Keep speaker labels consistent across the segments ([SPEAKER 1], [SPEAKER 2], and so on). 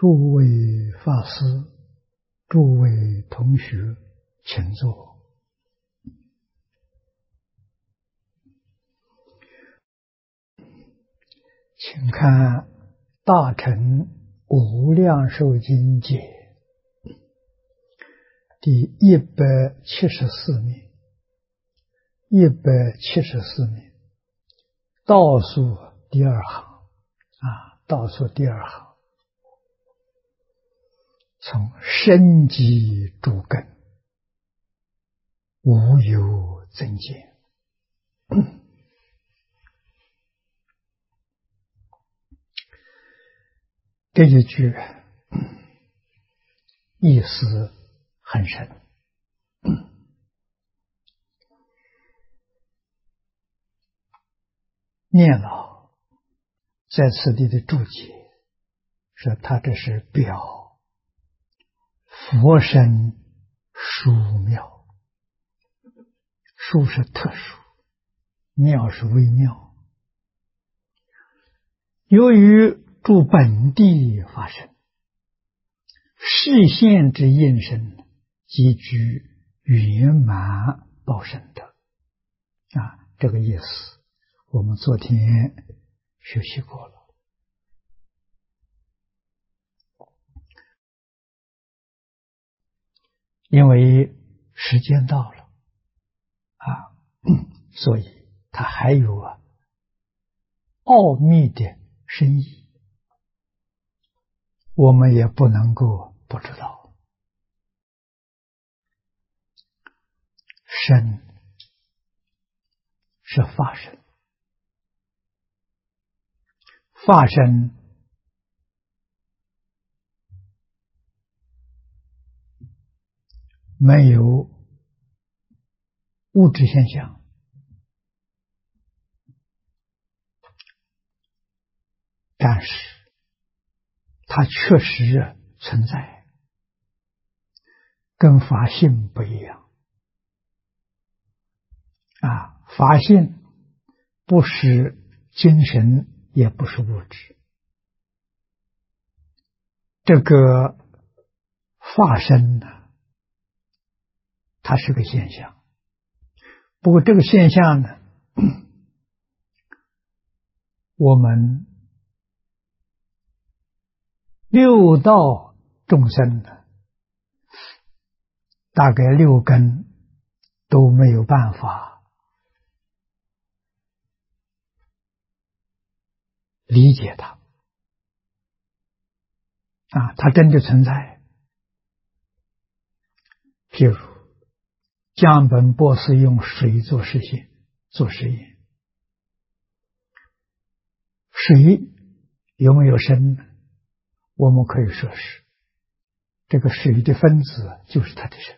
[SPEAKER 1] 诸位法师，诸位同学，请坐。请看《大乘无量寿经解》第174面，174面倒数第二行倒数第二行，从生机诸根，无有增减。这一句意思很深。念老在此地的注解说，他这是表佛身殊妙，殊是特殊，妙是微妙。由于诸本地发生，示现之应身，即具圆满报身德。这个意思我们昨天学习过了。因为时间到了所以它还有奥秘的深意，我们也不能够不知道。身是法身，法身没有物质现象，但是它确实存在，跟法性不一样。法性不是精神，也不是物质。这个法身呢，它是个现象。不过这个现象呢，我们六道众生呢，大概六根都没有办法理解它它真的存在。譬如江本博士用水做实验，水有没有身呢？我们可以说是这个水的分子就是它的身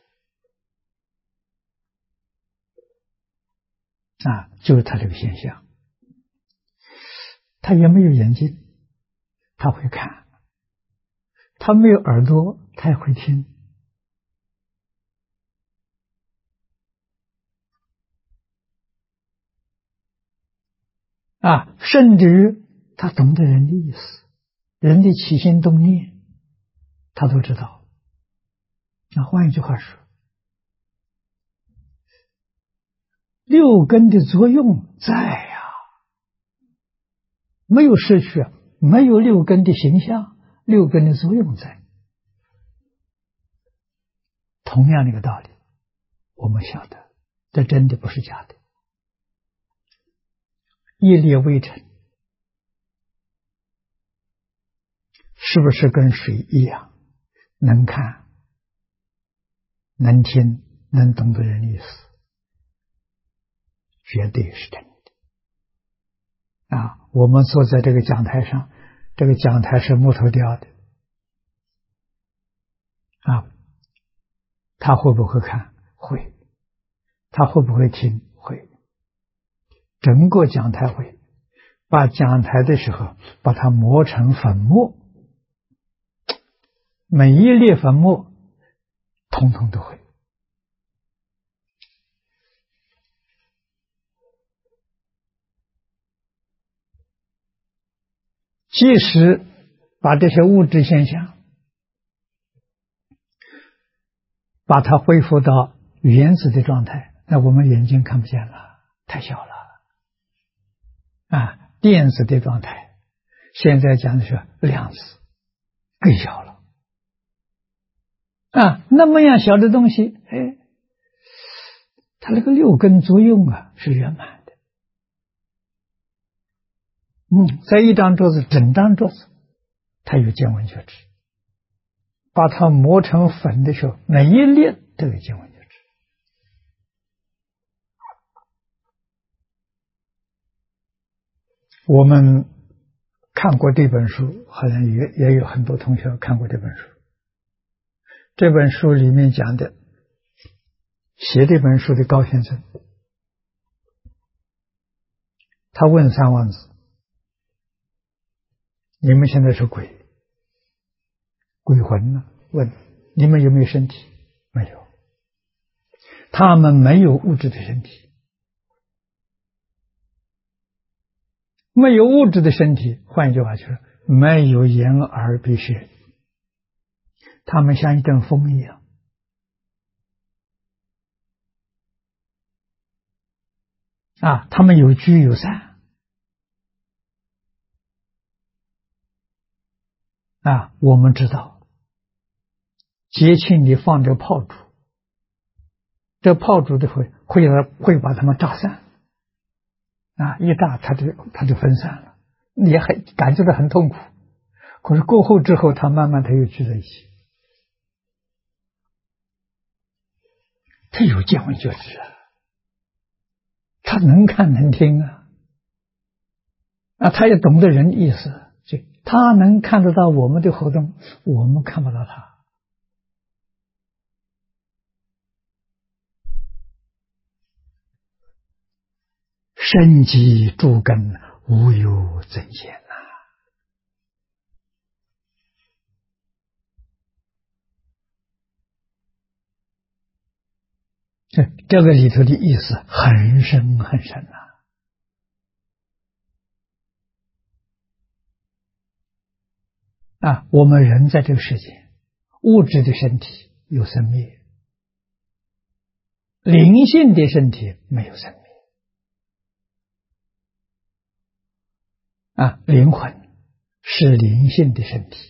[SPEAKER 1] 就是它这个现象。它也没有眼睛，它会看；它没有耳朵，它也会听。甚至于他懂得人的意思，人的起心动念他都知道。换一句话说，六根的作用在没有失去，没有六根的形象，六根的作用在。同样的一个道理，我们晓得这真的不是假的。一粒微尘是不是跟水一样，能看能听能懂得人的意思？绝对是真的我们坐在这个讲台上，这个讲台是木头雕的他会不会看？会。他会不会听？会。整个讲台会，把讲台的时候把它磨成粉末，每一粒粉末统统都会。即使把这些物质现象把它恢复到原子的状态，那我们眼睛看不见了，太小了。电子的状态，现在讲的是量子，更小了。那么样小的东西，它那个六根作用是圆满的。在一张桌子，整张桌子，它有见闻觉知。把它磨成粉的时候，每一粒都有见闻觉知。我们看过这本书，好像也有很多同学看过这本书。这本书里面讲的，写这本书的高先生，他问三王子：“你们现在是鬼魂呢？问你们有没有身体？没有，他们没有物质的身体。没有物质的身体，换一句话就是没有眼耳鼻舌，他们像一阵风一样。他们有聚有散。我们知道节庆里放着炮竹，这炮竹的会把它们炸散。一炸它就分散了，也感觉到很痛苦。可是过后之后，它慢慢又聚在一起。他有见闻觉知他能看能听他也懂得人意思，所以他能看得到我们的活动，我们看不到他。深积诸根，无有增减这个里头的意思很深很深我们人在这个世界，物质的身体有生灭，灵性的身体没有生灭。灵魂是灵性的身体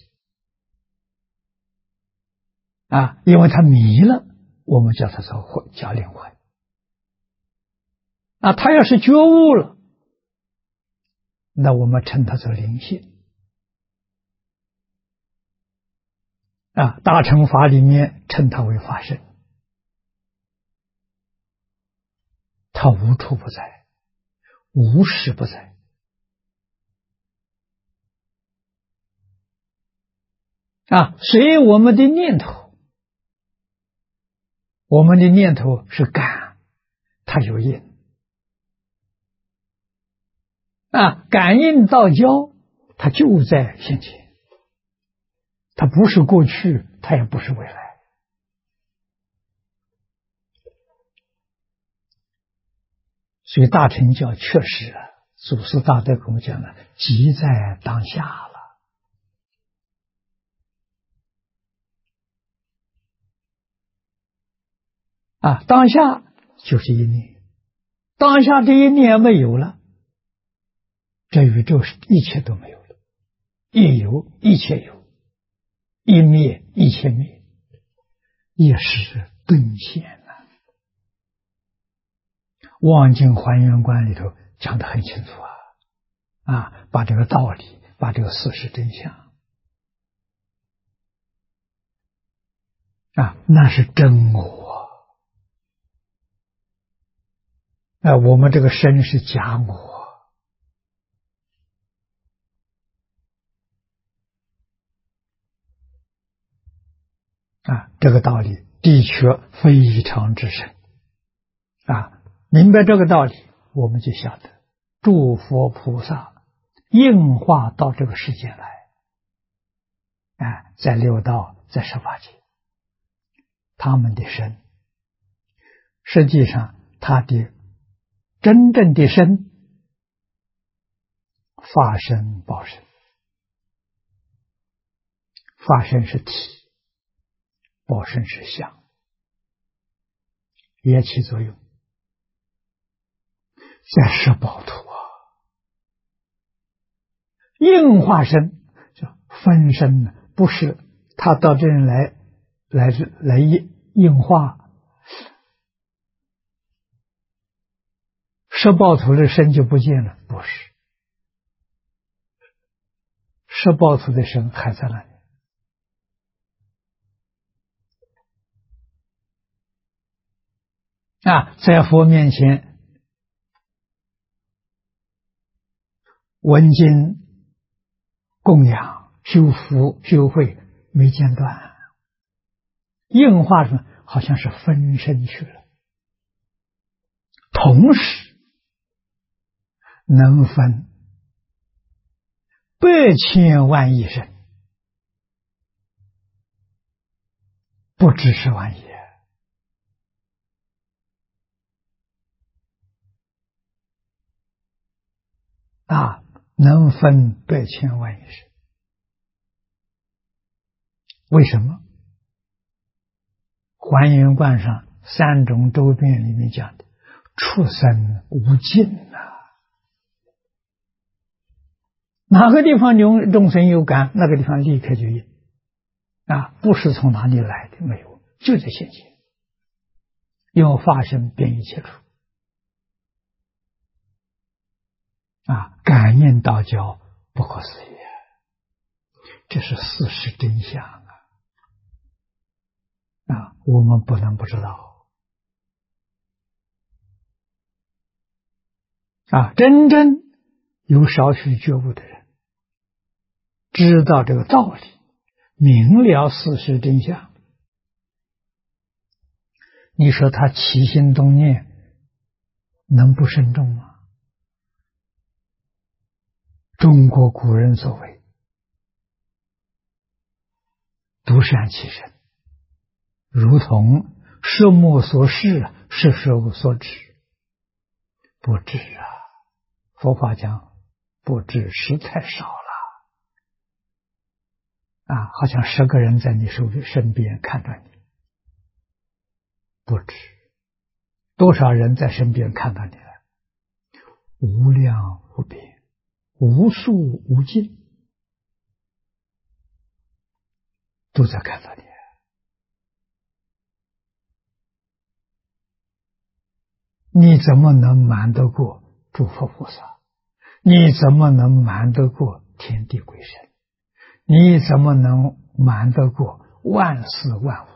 [SPEAKER 1] 因为它迷了，我们叫它叫灵魂它要是觉悟了，那我们称它做灵性大乘法里面称它为法身，它无处不在，无时不在随我们的念头，我们的念头是感，它有因感应道交，它就在现前，它不是过去，它也不是未来。所以大乘教确实祖师大德跟我讲了，即在当下了当下就是一念，当下这一念没有了，这宇宙一切都没有了，一有一切有，一灭一切灭，也是顿现望境还原观里头讲得很清楚把这个道理，把这个事实真相那是真我我们这个身是假我这个道理的确非常之深明白这个道理，我们就晓得诸佛菩萨应化到这个世界来在六道，在十法界，他们的身实际上他的真正的身法身报身，法身是体，报身是相也起作用，在十宝图啊，应化身叫分身呢，不是他到这人来应化，十宝图的身就不见了，不是，十宝图的身还在那里。在佛面前闻经供养修福修慧没间断，应化什么好像是分身去了，同时能分百千万亿身，不只是万亿能分百千万亿身。为什么？还原观上三种周遍里面讲的畜生无尽哪个地方众生有感，那个地方立刻就应不是从哪里来的，没有，就在现前，用法身变一切处感应道交不可思议，这是事实真相我们不能不知道真正有少许觉悟的人，知道这个道理，明了事实真相，你说他起心动念能不慎重吗？中国古人所谓独善其身，如同摄目所视，视手所指，不知佛法讲不知实太少了好像10个人在你身边看着你，不知多少人在身边看到你了，无量无边，无数无尽，都在看到你。你怎么能瞒得过诸佛菩萨？你怎么能瞒得过天地鬼神？你怎么能瞒得过万事万物？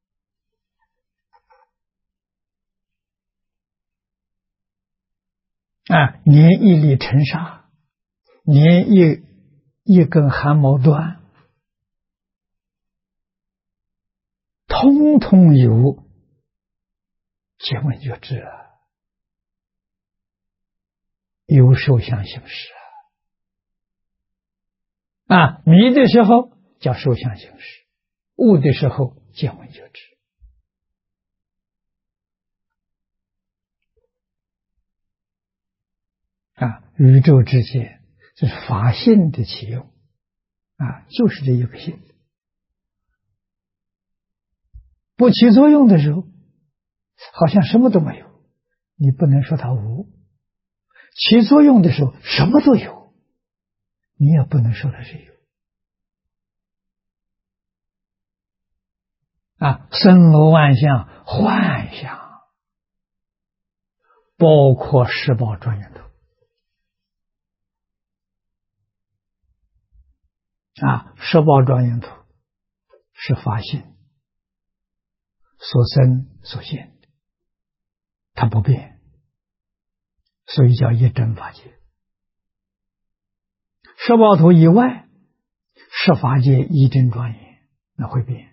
[SPEAKER 1] 连一粒尘沙，连一根汗毛端，通通有见闻觉知有受想行识迷的时候叫受想行识，悟的时候见闻觉知宇宙之间这是法性的起用就是这一个性，不起作用的时候好像什么都没有，你不能说它无；起作用的时候什么都有，你也不能说它是有森罗万象幻象，包括十宝庄严图十宝庄严图是法性所生所现，它不变，所以叫一真法界。十宝图以外是法界一真庄严，那会变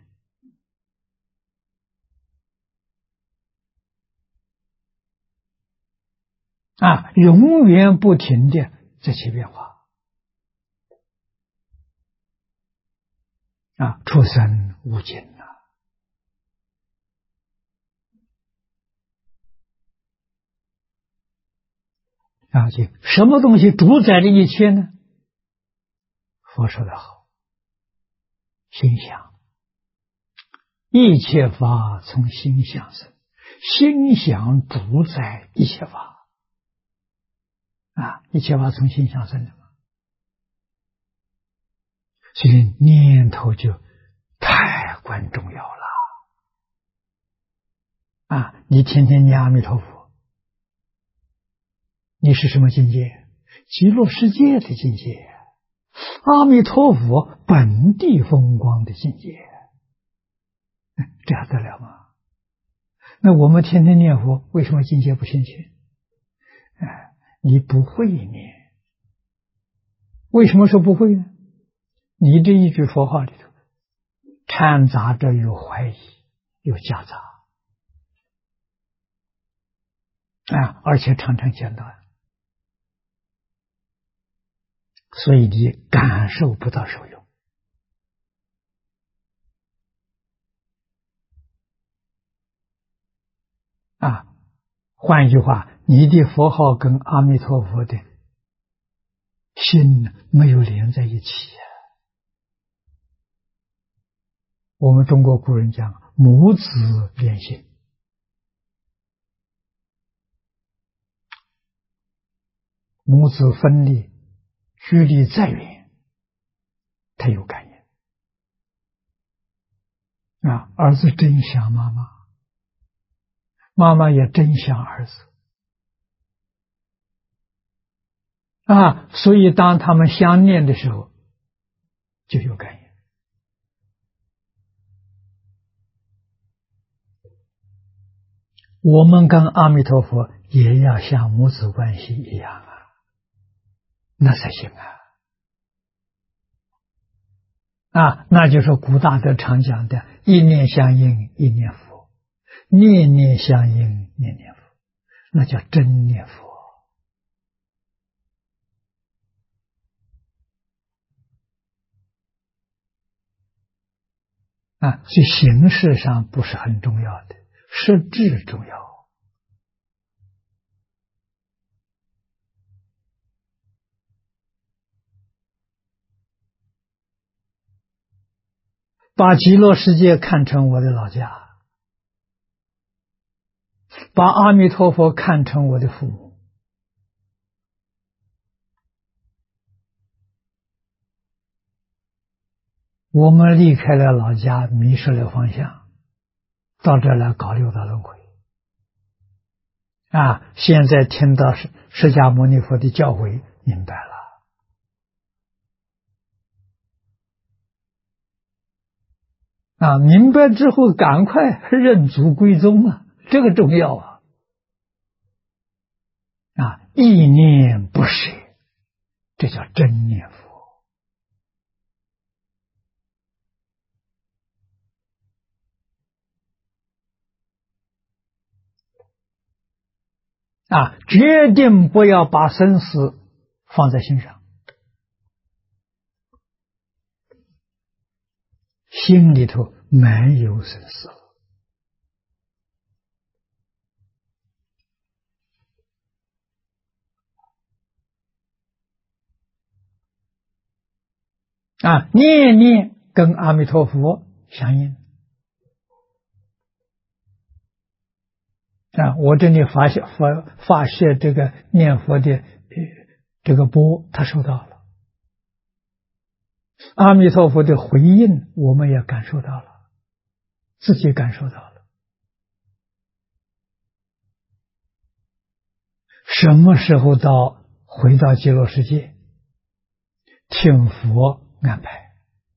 [SPEAKER 1] 永远不停的这些变化畜生无尽就什么东西主宰这一切呢？佛说得好，心想，一切法从心想生， 心想主宰一切法一切法从心想生的嘛，所以念头就太关重要了你天天念阿弥陀佛，你是什么境界？极乐世界的境界，阿弥陀佛本地风光的境界，这还得了吗？那我们天天念佛，为什么境界不现前？你不会念。为什么说不会呢？你这一句佛号里头掺杂着有怀疑，有夹杂而且常常间断，所以你感受不到受用换一句话，你的佛号跟阿弥陀佛的心没有连在一起我们中国古人讲母子连心，母子分离，距离再远，他有感应儿子真想妈妈，妈妈也真想儿子所以当他们相念的时候就有感应我们跟阿弥陀佛也要像母子关系一样那才行那就是古大德常讲的一念相应一念佛，念念相应念念佛，那叫真念佛所以形式上不是很重要的，实质重要把极乐世界看成我的老家，把阿弥陀佛看成我的父母我们离开了老家，迷失了方向，到这来搞六道轮回现在听到释迦牟尼佛的教诲，明白了明白之后赶快认祖归宗这个重要意念不舍，这叫真念佛决定不要把生死放在心上，心里头没有生死念念跟阿弥陀佛相应我这里发射这个念佛的这个波，他收到了阿弥陀佛的回应，我们也感受到了，自己感受到了。什么时候回到极乐世界？听佛安排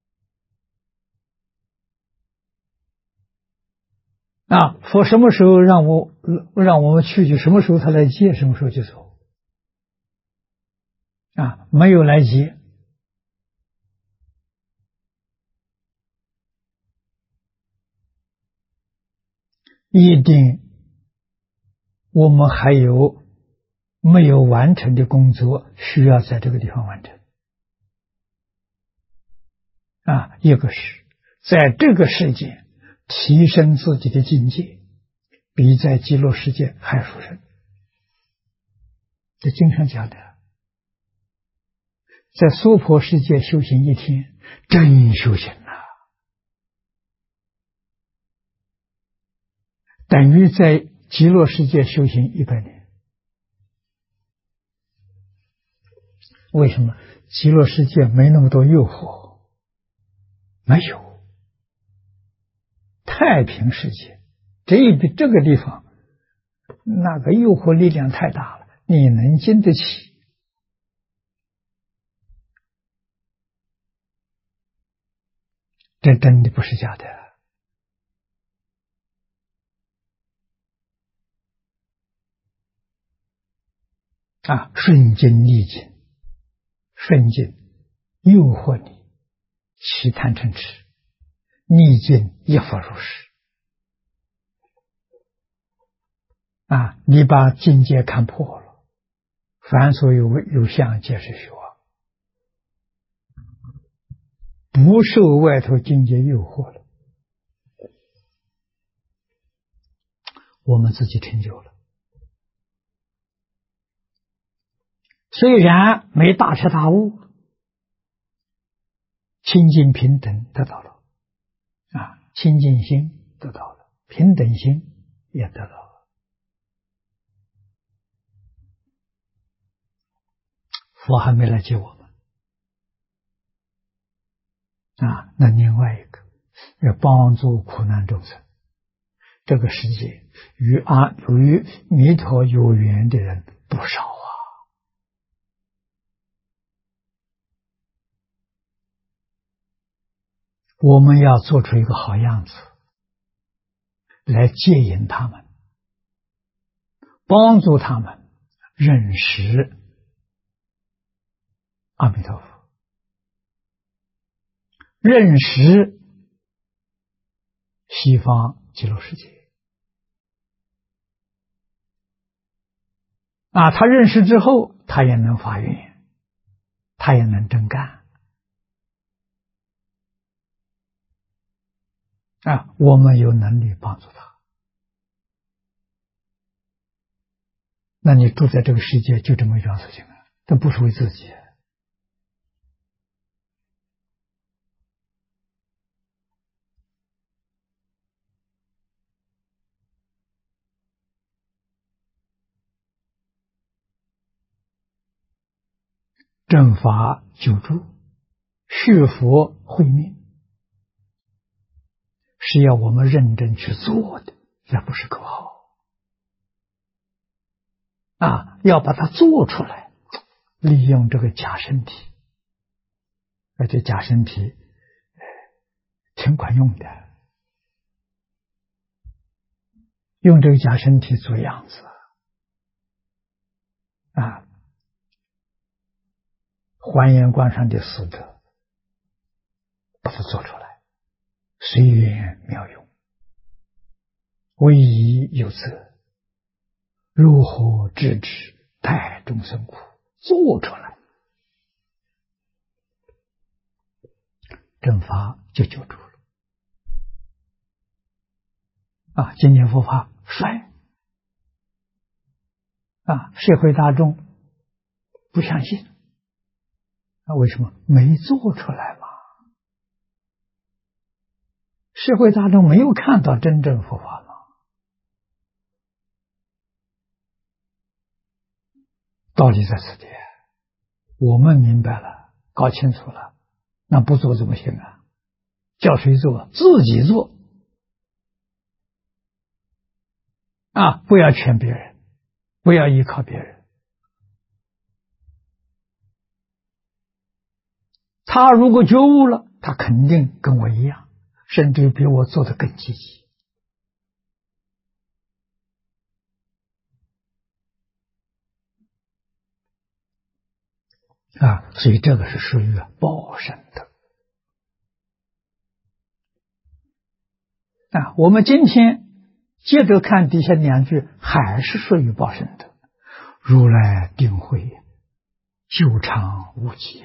[SPEAKER 1] 佛什么时候让我们去，就什么时候他来接，什么时候就走没有来接一定我们还有没有完成的工作需要在这个地方完成一个是在这个世界提升自己的境界，比在极乐世界还殊胜。这经上讲的，在娑婆世界修行一天，真修行等于在极乐世界修行100年。为什么？极乐世界没那么多诱惑，没有。太平世界这个地方，那个诱惑力量太大了，你能经得起？这真的不是假的啊！顺境逆境，顺境诱惑你起贪嗔痴，逆境亦复如是啊！你把境界看破了，凡所有相，皆是虚妄，不受外头境界诱惑了，我们自己成就了。虽然没大彻大悟，清净平等得到了啊，清净心得到了，平等心也得到了。佛还没来接我们啊！那另外一个要帮助苦难众生，这个世界与弥陀有缘的人不少啊。我们要做出一个好样子来接引他们，帮助他们认识阿弥陀佛，认识西方极乐世界啊！他认识之后，他也能发愿，他也能真干啊！我们有能力帮助他。那你住在这个世界就这么一桩事情啊，这不是为自己。正法救助，续佛慧命，是要我们认真去做的，这不是口号啊！要把它做出来，利用这个假身体，而且假身体挺管用的，用这个假身体做样子啊！还原观上的四德，把它做出来，随缘妙用，唯宜有责，如何制止待众生苦，做出来，正法就救助了啊！今天佛法衰啊，社会大众不相信啊，为什么？没做出来嘛？社会大众没有看到真正佛法吗？道理在此地，我们明白了，搞清楚了，那不做怎么行啊？叫谁做？自己做啊！不要劝别人，不要依靠别人。他如果觉悟了，他肯定跟我一样，甚至比我做得更积极啊！所以这个是属于报身的啊。我们今天接着看底下2句，还是属于报身的。如来定慧，久常无极，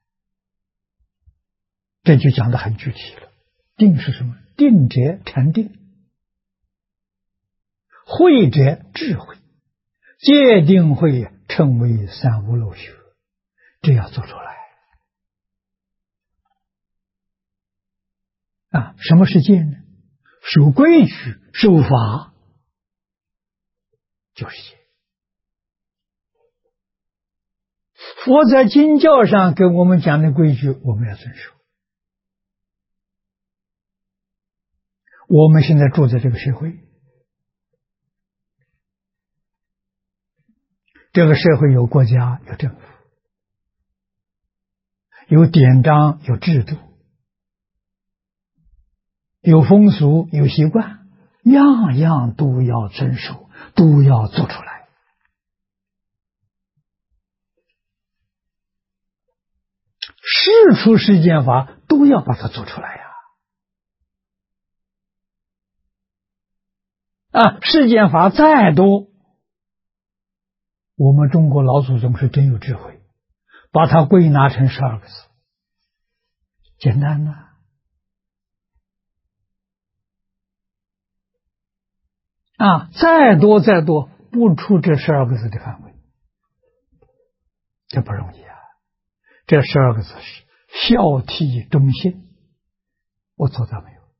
[SPEAKER 1] 这就讲得很具体了。定是什么？定者禅定，慧者智慧，戒定慧称为三无漏学，这要做出来啊！什么是戒呢？守规矩，守法就是业。佛在经教上给我们讲的规矩，我们要遵守。我们现在住在这个社会，这个社会有国家，有政府，有典章，有制度，有风俗，有习惯，样样都要遵守，都要做出来。世出世间法都要把它做出来呀！世间法再多，我们中国老祖宗是真有智慧，把它归纳成12个字，简单呐。再多不出这12个字的范围，这不容易啊。这12个字是孝悌忠信，我做到没有？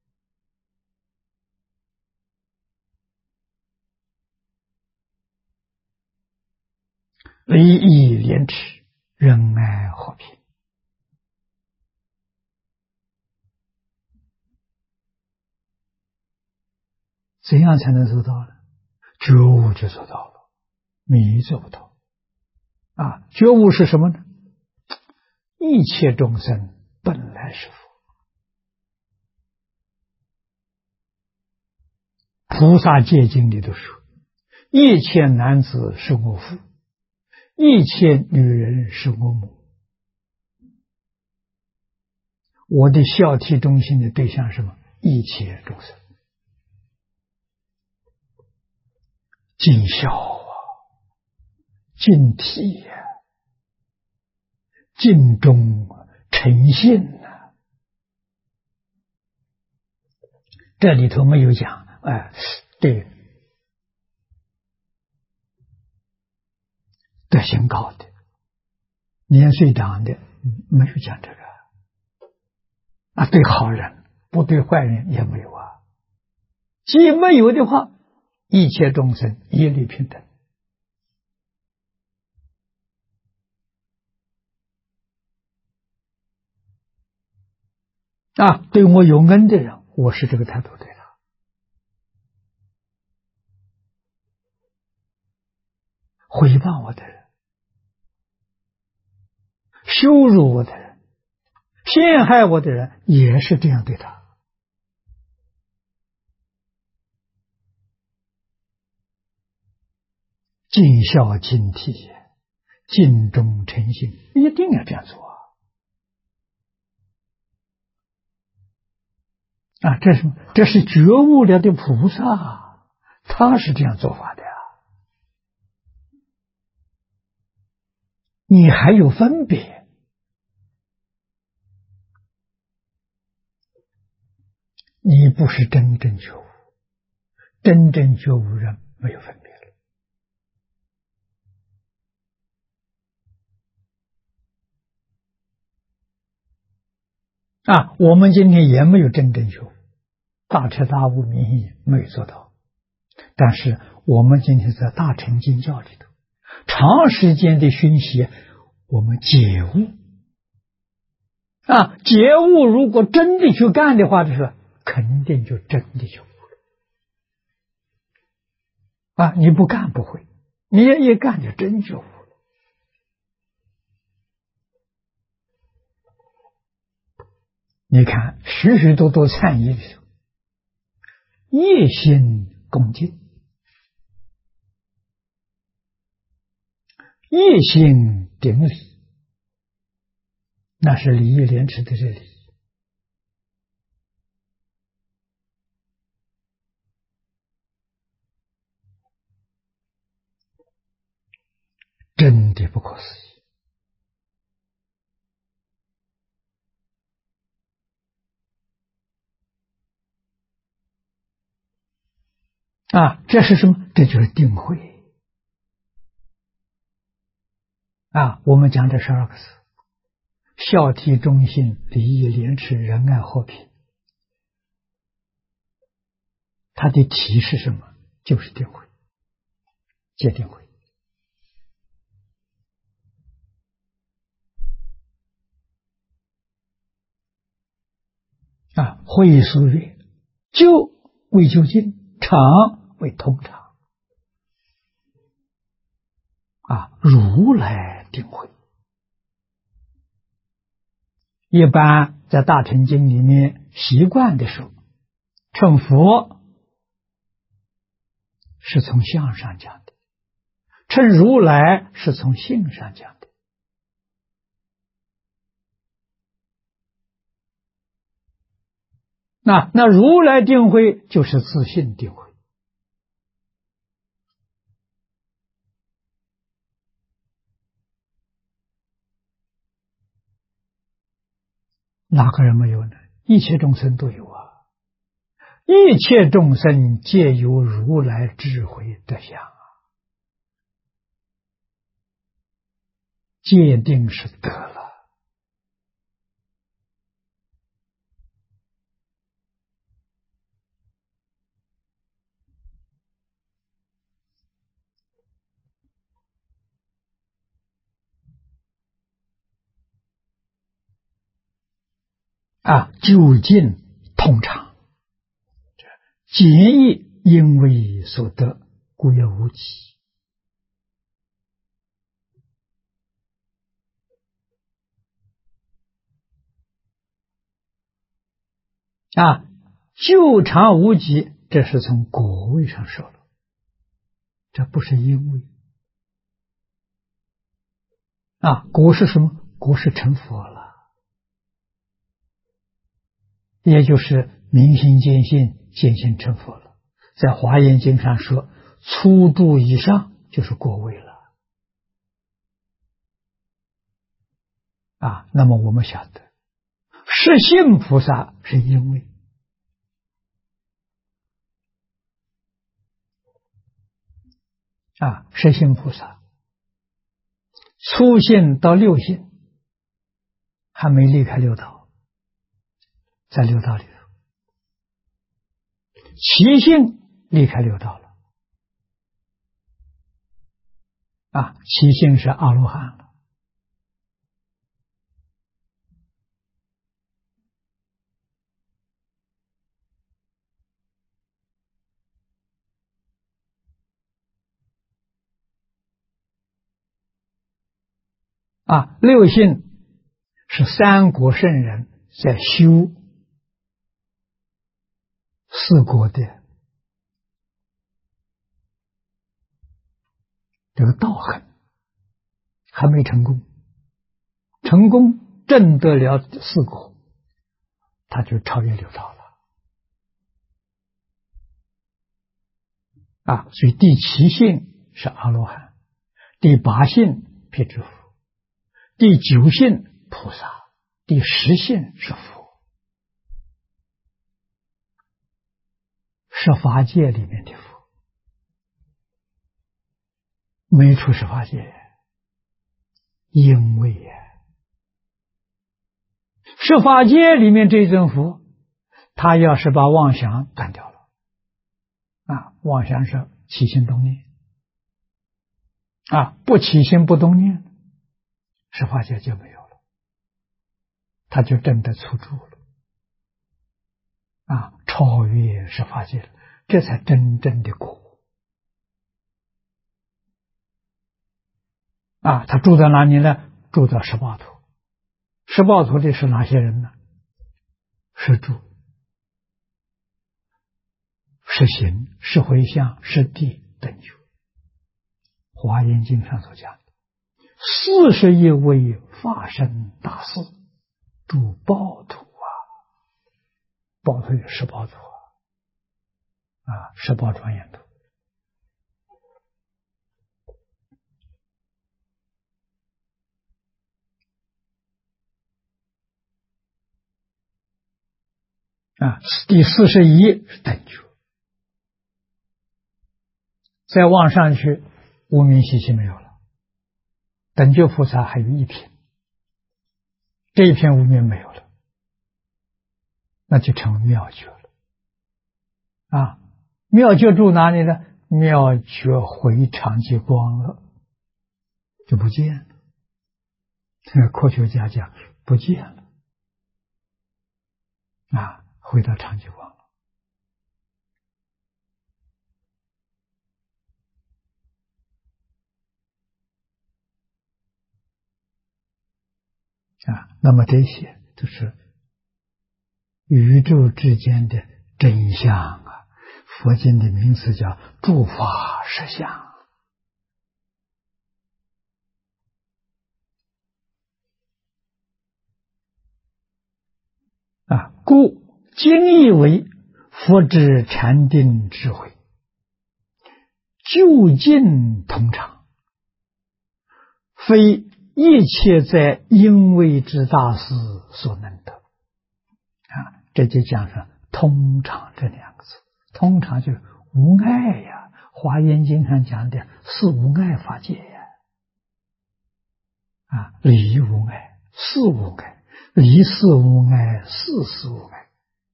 [SPEAKER 1] 礼义廉耻，仁爱和平。怎样才能做到呢？觉悟就做到了，迷做不到。觉悟是什么呢？一切众生本来是佛。菩萨戒经里头说，一切男子是我父，一切女人是我母。我的孝悌忠信的对象是什么？一切众生。尽孝尽悌尽忠诚信这里头没有讲，对德行高的、年岁长的没有讲这个。对好人不对坏人也没有啊。既没有的话，一切众生一律平等。对我有恩的人，我是这个态度对他。诽谤我的人，羞辱我的人，陷害我的人，也是这样对他。尽孝尽悌，尽忠诚信，一定要这样做这是什么？这是觉悟了的菩萨，他是这样做法的呀。你还有分别，你不是真正觉悟。真正觉悟人没有分别了。我们今天也没有真正觉悟，大彻大悟明意没有做到。但是我们今天在大乘经教里头，长时间的熏习，我们解悟。解悟如果真的去干的话，就是肯定就真的觉悟了。你不干不会，你一干就真觉悟了。你看许许多多忏仪里头，一心恭敬，一心顶礼，那是礼义廉耻的这里。真的不可思议这是什么？这就是定慧我们讲这12个字：孝悌忠信、礼义廉耻、仁爱和平。它的体是什么？就是定慧。 戒定慧。慧书曰：究为究竟，常为通常。如来定慧。一般在大乘经里面习惯的说，称佛是从相上讲的，称如来是从性上讲的。那如来定慧就是自性定慧。哪个人没有呢？一切众生都有啊！一切众生皆有如来智慧德相界定是得了。究竟通常，简易因为所得，故曰无极。究常无极，这是从果位上说了，这不是因为。果是什么？果是成佛了。也就是明心见性，见性成佛了。在华严经上说，初住以上就是果位了。那么我们晓得，实性菩萨是因为实性菩萨初性到六性还没离开六道，在六道里头，七性离开六道了。七性是阿罗汉了。六性是三果圣人在修四果的这个道行，还没成功。成功证得了四果，他就超越六道了。所以第七性是阿罗汉，第八性辟支佛，第九性菩萨，第十性是佛。十法界里面的佛，没出十法界，因为十法界里面这尊佛，他要是把妄想断掉了，妄想是起心动念，不起心不动念，十法界就没有了，他就真的出住了，超越十法界了，这才真正的果。他住在哪里呢？住在十八土。十八土里是哪些人呢？是住、是行、是回向、是地等觉。华严经上所讲的41位法身大士住报土报土有十八土十八庄严土。第41是等觉，再往上去无明习气没有了，等觉菩萨还有一品，这一片无明没有了，那就成为妙觉了。妙觉住哪里呢？ 妙觉回常寂光了，就不见了。科学家讲不见了啊，回到常寂光了啊。那么这些都是宇宙之间的真相啊。佛经的名词叫诸法实相啊。故今以为佛之禅定智慧，究竟通畅，非一切在因位之大事所能得啊。这就讲上通畅这两个字，通畅就是无碍呀。华严经上讲的是无碍法界呀，啊，理无碍，事无碍，理事无碍，事事无碍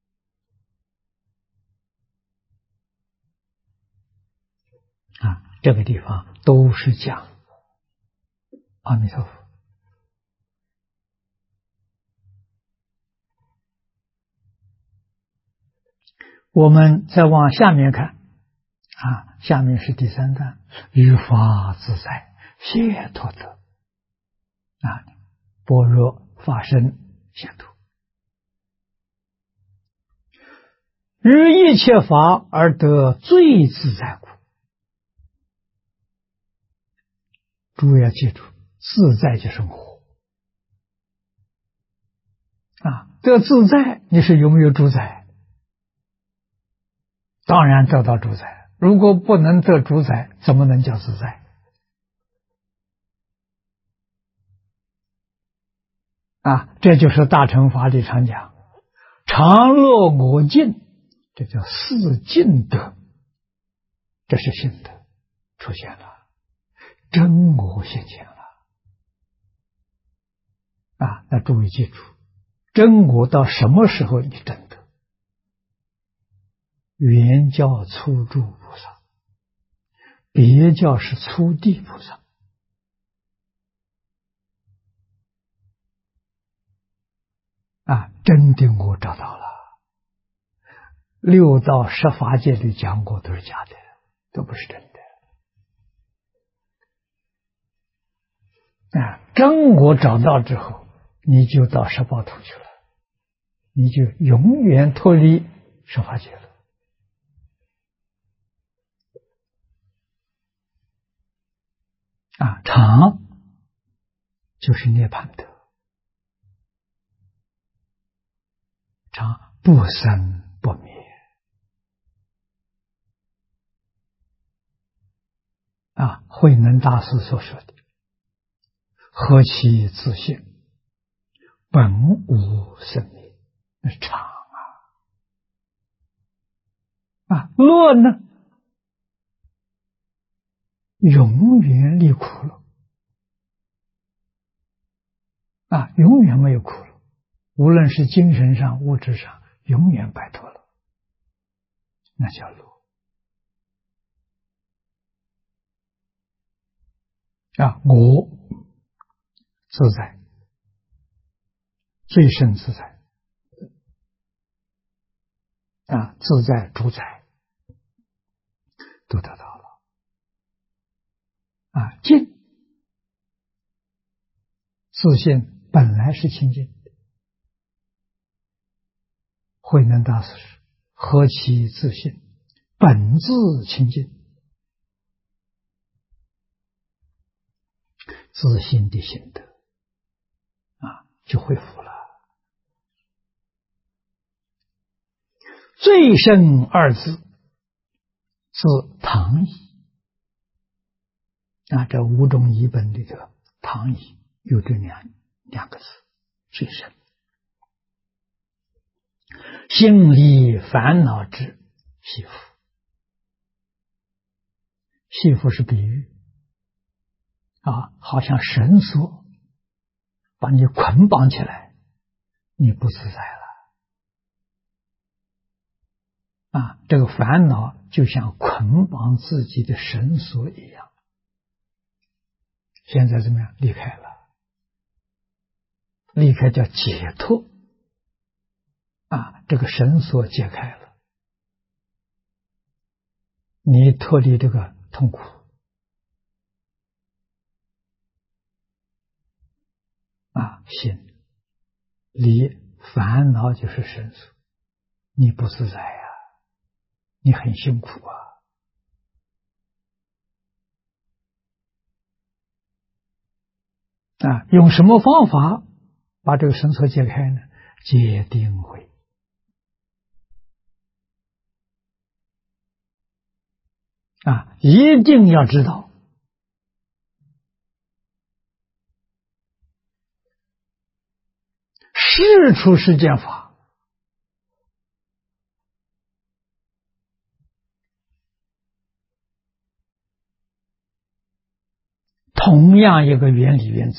[SPEAKER 1] 啊。这个地方都是讲阿弥陀佛。我们再往下面看啊，下面是第三段，于法自在，解脱得啊，般若法身解脱，于一切法而得最自在故。诸位要记住，自在就是我啊，得自在，你是有没有主宰？当然得到主宰。如果不能得主宰，怎么能叫自在？啊，这就是大乘法理常讲，常乐我净，这叫四净德，这是心德出现了，真我现前了啊！那诸位记住，真我到什么时候你真得？原教初住菩萨，别教是初地菩萨啊，真的我找到了。六道十法界里讲过都是假的，都不是真的啊。真我找到之后，你就到十报土去了，你就永远脱离十法界了啊。常就是涅槃德，常不生不灭啊。慧能大师所说的何其自性，本无生灭，那是常啊。乐呢，永远离苦了啊，永远没有苦了，无论是精神上物质上永远摆脱了，那叫乐啊。我自在，最胜自在啊，自在主宰都得到了啊。净自性本来是清净，慧能大师是何其自性，本自清净，自性的心得啊，就恢复了。最胜二字自唐译啊，这五种译本里头，唐译有这两个字，最胜。心离烦恼之系缚，系缚是比喻啊，好像绳索把你捆绑起来，你不自在了这个烦恼就像捆绑自己的绳索一样。现在怎么样？离开了，离开叫解脱。这个绳索解开了，你脱离这个痛苦。心离烦恼就是绳索，你不自在呀，你很辛苦用什么方法把这个绳索解开呢？戒定慧。一定要知道，事出世间法，同样一个原理原则。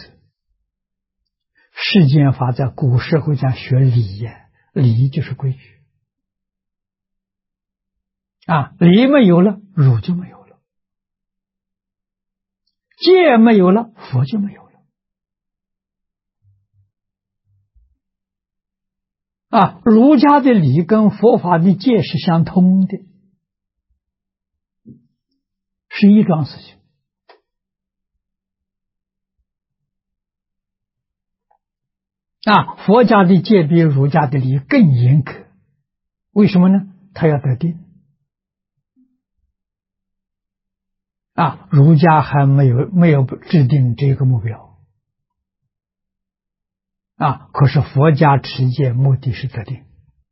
[SPEAKER 1] 世间法在古社会讲学礼呀，礼就是规矩礼没有了，儒就没有了；戒没有了，佛就没有了。儒家的礼跟佛法的戒是相通的，是一桩事情。佛家的戒比儒家的礼更严格，为什么呢？他要得定。儒家还没有制定这个目标可是佛家持戒目的是得定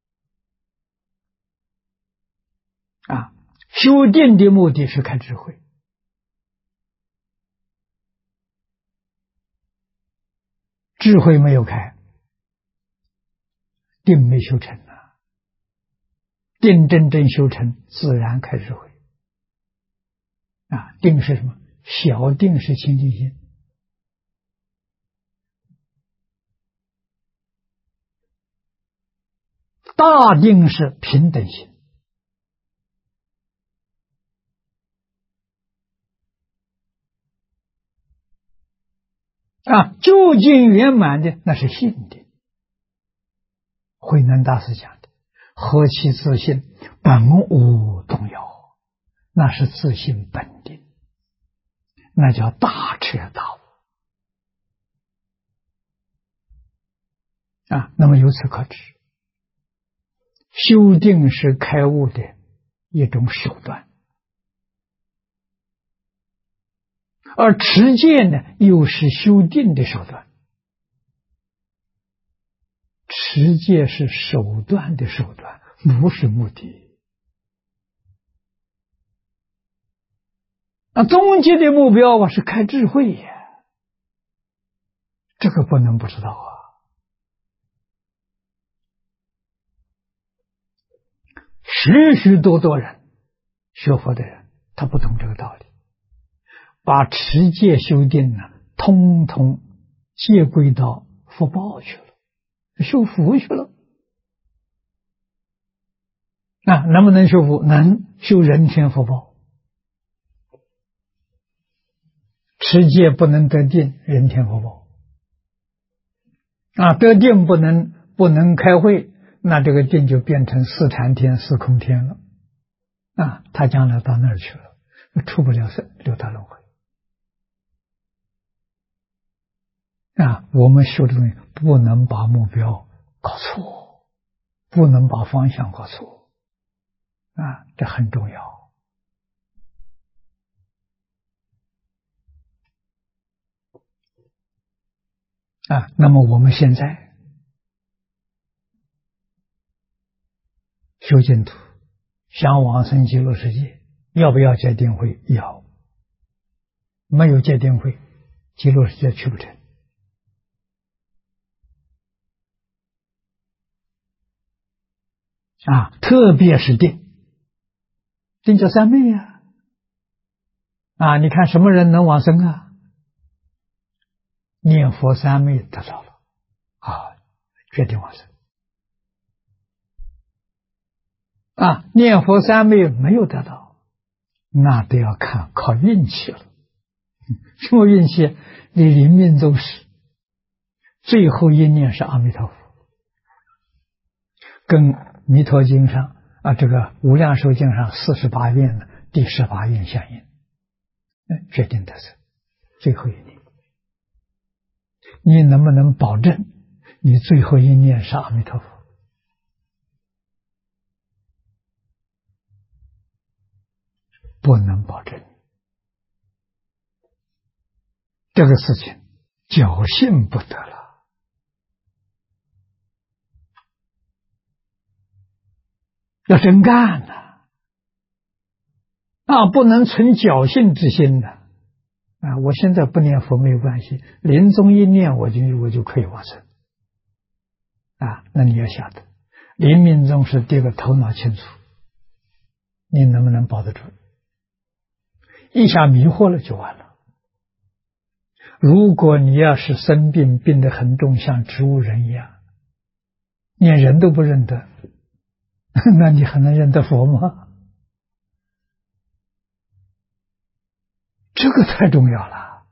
[SPEAKER 1] 修定的目的是开智慧。智慧没有开，定没修成定真正修成，自然开智慧定是什么？小定是清净心，大定是平等心。究竟圆满的那是性定。慧能大师讲的何其自信，本无动摇，那是自信本定，那叫大彻大悟那么由此可知，修定是开悟的一种手段，而持戒呢又是修定的手段。持戒是手段的手段，不是目的。终极的目标是开智慧呀，这个不能不知道许许多多人学佛的人，他不懂这个道理，把持戒修定呢，通通借归到福报去了，修福去了。能不能修福？能，修人天福报。持戒不能得定，人天福报得定不能开慧，那这个定就变成四禅天、四空天了他将来到那儿去了，出不了六道轮回我们修这东西不能把目标搞错，不能把方向搞错这很重要那么我们现在修净土，想往生极乐世界，要不要戒定慧？要。没有戒定慧，极乐世界去不成特别是定叫三昧你看什么人能往生念佛三昧得到了决定往生念佛三昧没有得到，那都要靠运气了。什么运气？你临命终时最后一念是阿弥陀佛，跟《弥陀经》上这个《无量寿经》上48愿的第18愿相应，决定得胜。最后一念，你能不能保证你最后一念是阿弥陀佛？不能保证。这个事情侥幸不得了，要真干不能存侥幸之心的。我现在不念佛没有关系，临终一念我就可以往生。那你要晓得，临命终时第一个头脑清楚，你能不能保得住？一下迷惑了就完了。如果你要是生病，病得很重，像植物人一样，连人都不认得，那你还能认得佛吗？这个太重要了。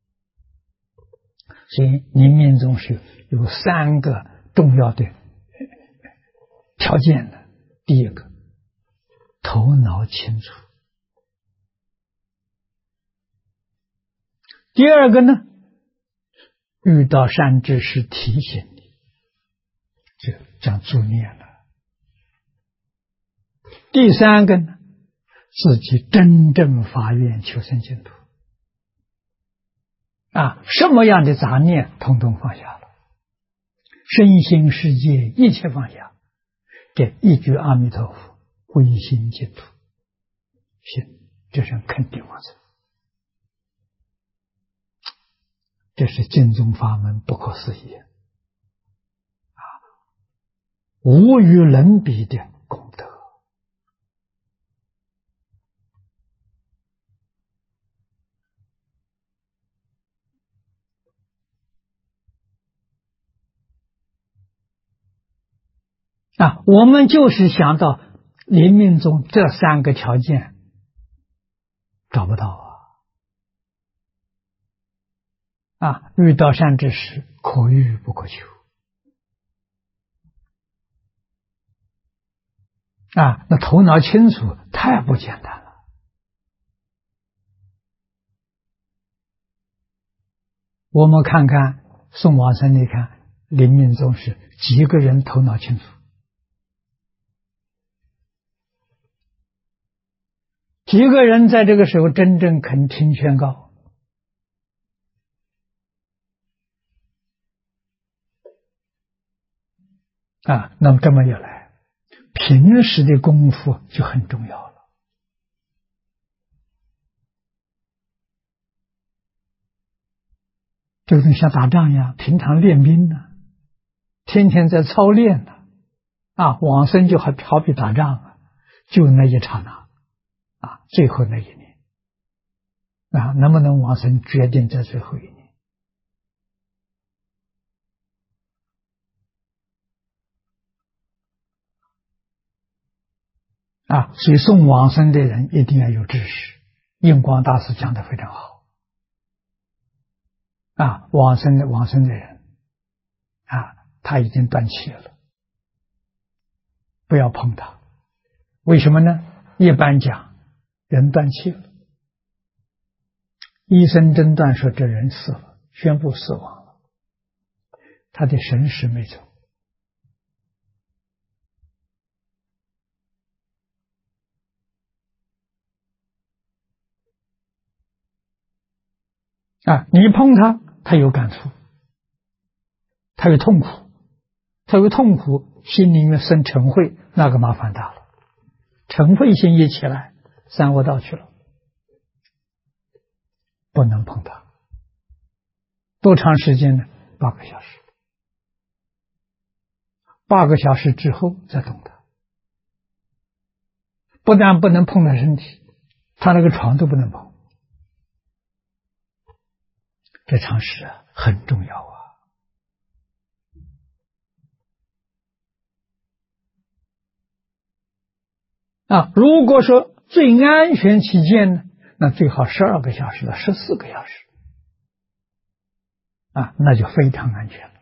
[SPEAKER 1] 所以临命终时有3个重要的条件的。第一个，头脑清楚。第二个呢，遇到善知识提醒你，就讲助念了。第三个呢，自己真正发愿求生净土。什么样的杂念统统放下了，身心世界一切放下，这一句阿弥陀佛，归心净土，行，这是肯定往生。这是净宗法门不可思议无与伦比的功德。我们就是想到临命终这3个条件找不到遇到善知识可遇不可求那头脑清楚太不简单了。我们看看送往生，你看临命终时几个人头脑清楚，几个人在这个时候真正肯听劝告那么这么一来，平时的功夫就很重要了。这个东西像打仗一样，平常练兵天天在操练往生就好比打仗就那一刹那最后那一年能不能往生决定在最后一年。所以送往生的人一定要有知识。印光大师讲得非常好往生的人他已经断气了，不要碰他。为什么呢？一般讲人断气了，医生诊断说这人死了，宣布死亡了，他的神识没走你碰他，他有感触，他有痛苦，心里面生嗔恚，那个麻烦大了。嗔恚心一起来，三恶道去了，不能碰他。多长时间呢？8个小时。8个小时之后再动他。不但不能碰他身体，他那个床都不能碰。这常识很重要如果说最安全起见呢，那最好12个小时到14个小时那就非常安全了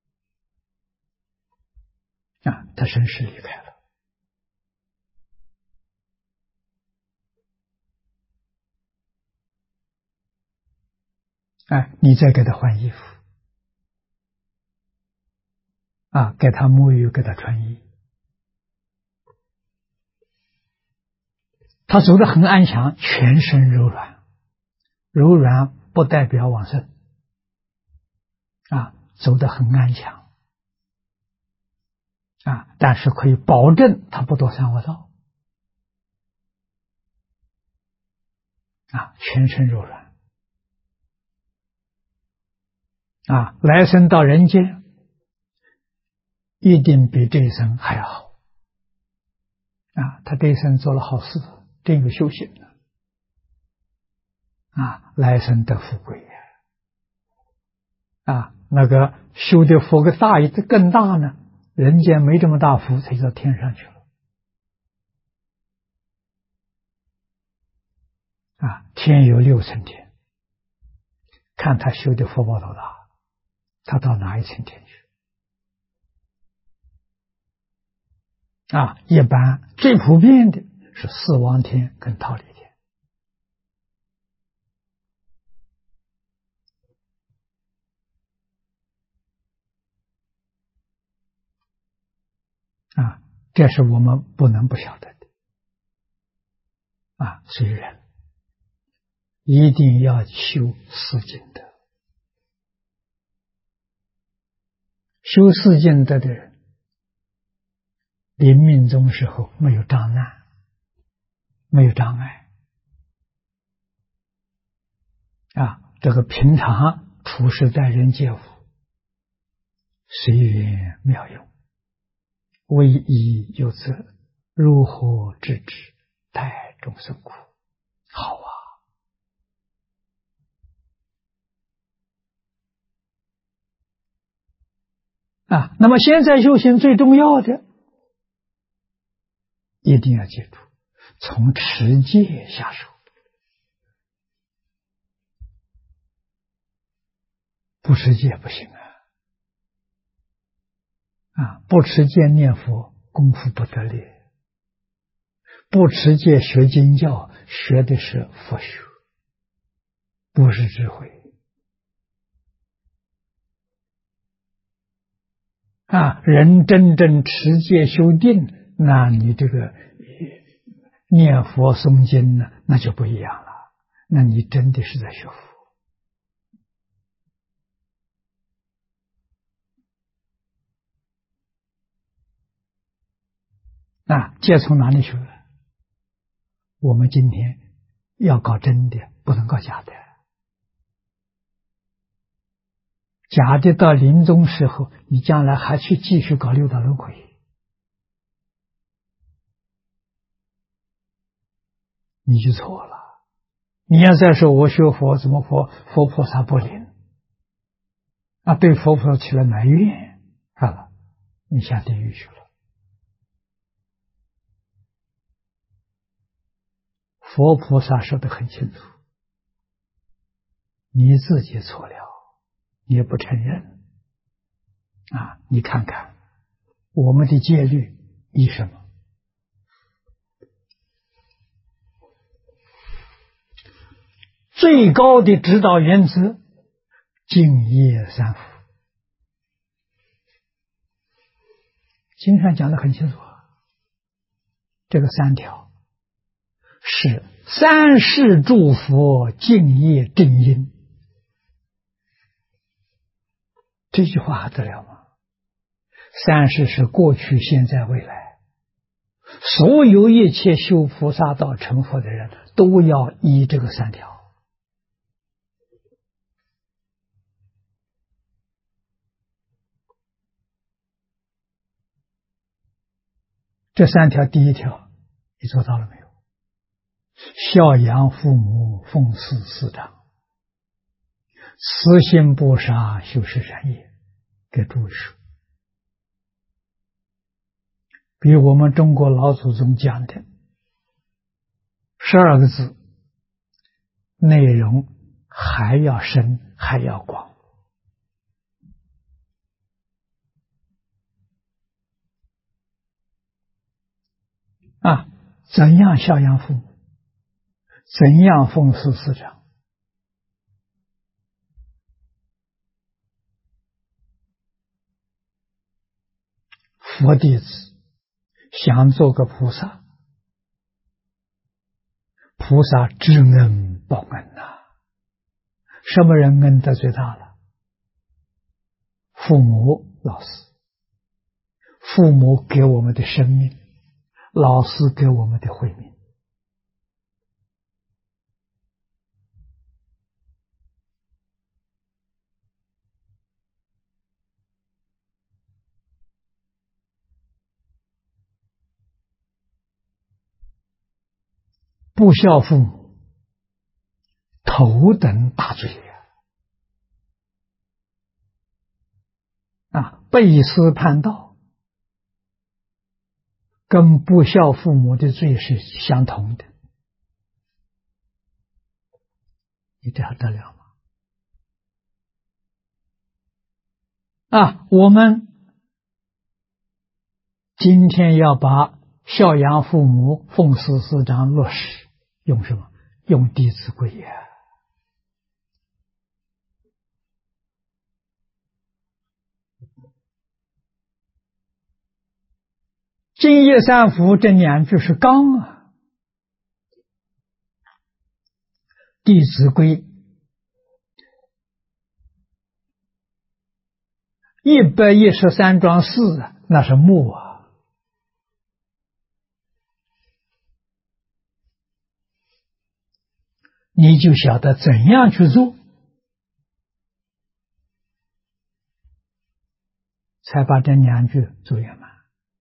[SPEAKER 1] 他生死离开了你再给他换衣服给他沐浴，给他穿衣，他走得很安详，全身柔软，柔软不代表往生走得很安详但是可以保证他不堕三恶道全身柔软来生到人间一定比这一生还要好他这一生做了好事，真有修行了来生得富贵那个修的福个大更大呢，人间没这么大福，才到天上去了天有6层天，看他修的福报多大，他到哪一层天去一般最普遍的是四王天跟忉利天这是我们不能不晓得的所以人一定要修四净德，修四净德的人临命终时候没有障难，没有障碍这个平常处事待人接物随缘妙用，为义有责，如何制止，待众生苦，好那么现在修行最重要的一定要记住，从持戒下手，不持戒不行不持戒念佛功夫不得力，不持戒学经教学的是佛学，不是智慧人真正持戒修定，那你这个念佛诵经呢，那就不一样了，那你真的是在学佛戒从哪里学？我们今天要搞真的，不能搞假的。假的到临终时候，你将来还去继续搞六道轮回，你就错了。你要再说我学佛怎么佛菩萨不灵对佛菩萨起了埋怨，好了，你下地狱去了。佛菩萨说得很清楚，你自己错了，你也不承认你看看我们的戒律依什么？最高的指导原则，净业三福。经上讲得很清楚，这个3条是三世诸佛净业正因。这句话还得了吗？三世是过去现在未来，所有一切修菩萨道成佛的人都要依这个3条。这3条，第1条你做到了没有？孝养父母，奉事师长，慈心不杀，修持善业，给诸位说。比我们中国老祖宗讲的 12个字，内容还要深，还要广。怎样孝养父母？怎样奉事师长？佛弟子想做个菩萨，菩萨知恩报恩呐。什么人恩德最大了？父母、老师。父母给我们的生命，老师给我们的慧命。不孝父母，头等大罪背师叛道，跟不孝父母的罪是相同的。你这还得了吗？我们今天要把孝养父母、奉事师长落实，用什么？用《弟子规》呀。净业三福这2句是纲啊，《弟子规》113桩4那是目啊。你就晓得怎样去做，才把这2句做圆满。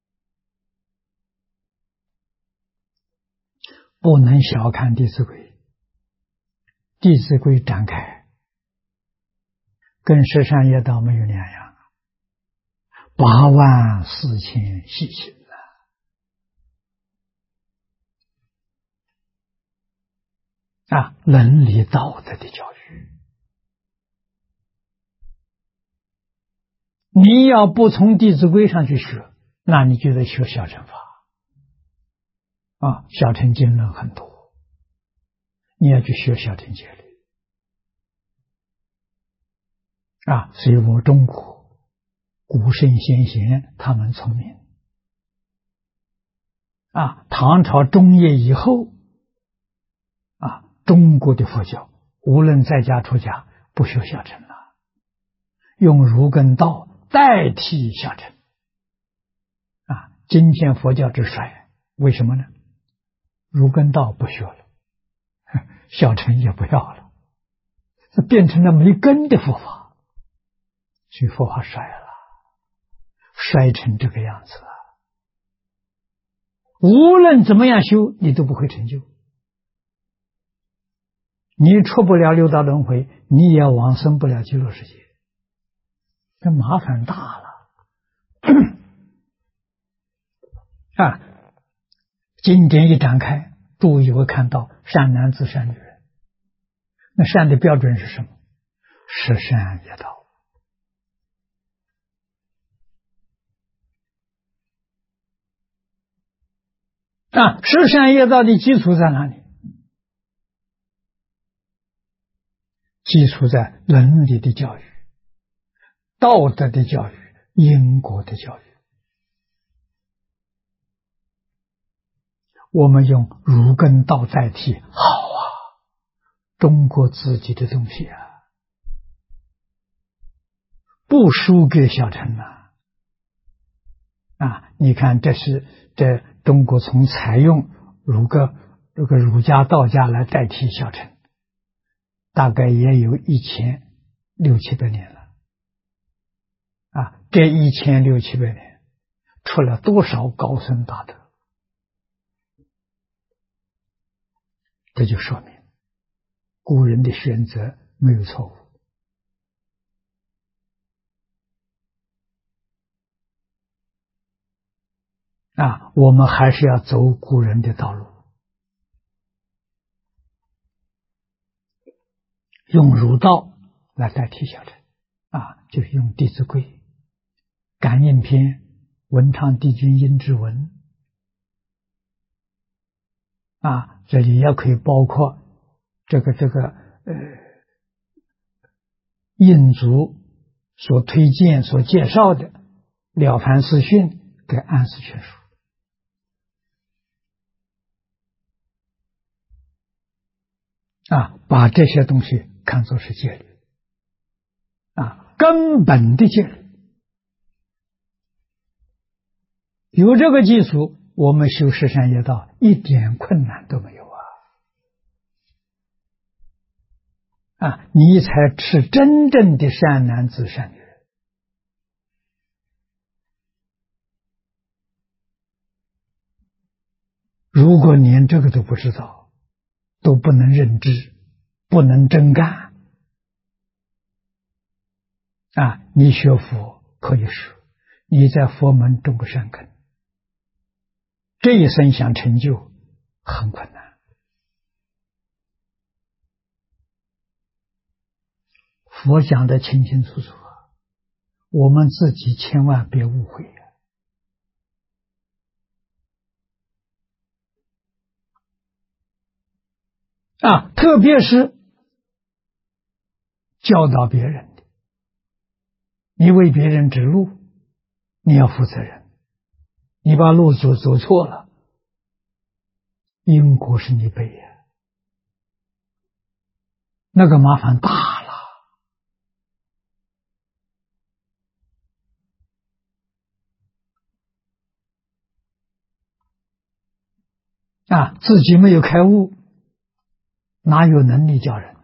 [SPEAKER 1] 不能小看《弟子规》，《弟子规》展开跟十善业道没有两样，84000细行伦理道德的教育。你要不从《弟子规》上去学，那你就得学小乘法小乘经论很多，你要去学小乘戒律所以我中国古圣先贤他们聪明唐朝中叶以后中国的佛教无论在家出家不学小乘了，用儒艮道代替小乘今天佛教之衰，为什么呢？儒艮道不学了，小乘也不要了，这变成了没根的佛法，所以佛法衰了，衰成这个样子无论怎么样修，你都不会成就。你出不了六道轮回，你也往生不了极乐世界，这麻烦大了经典一展开，诸位就会看到善男子善女人。那善的标准是什么？十善业道十善业道的基础在哪里？基础在伦理的教育、道德的教育、因果的教育。我们用儒艮道代替，好中国自己的东西不输给小乘你看这中国从采用儒家道家来代替小乘，大概也有1600-1700年了这1600-1700年出了多少高僧大德，这就说明古人的选择没有错误我们还是要走古人的道路用儒道来代替小乘就是用《弟子规》《感应篇》文昌帝君阴之文这里也可以包括印祖所推荐所介绍的《了凡四训》跟《安世全书》把这些东西看作是戒律根本的戒律。有这个基础，我们修十善业道一点困难都没有你才是真正的善男子善女人。如果连这个都不知道，都不能认知，不能真干你学佛可以说你在佛门种个善根，这一生想成就很困难。佛讲的清清楚楚我们自己千万别误会特别是教导别人的，你为别人指路，你要负责任。你把路走错了，因果是你背那个麻烦大了自己没有开悟，哪有能力教人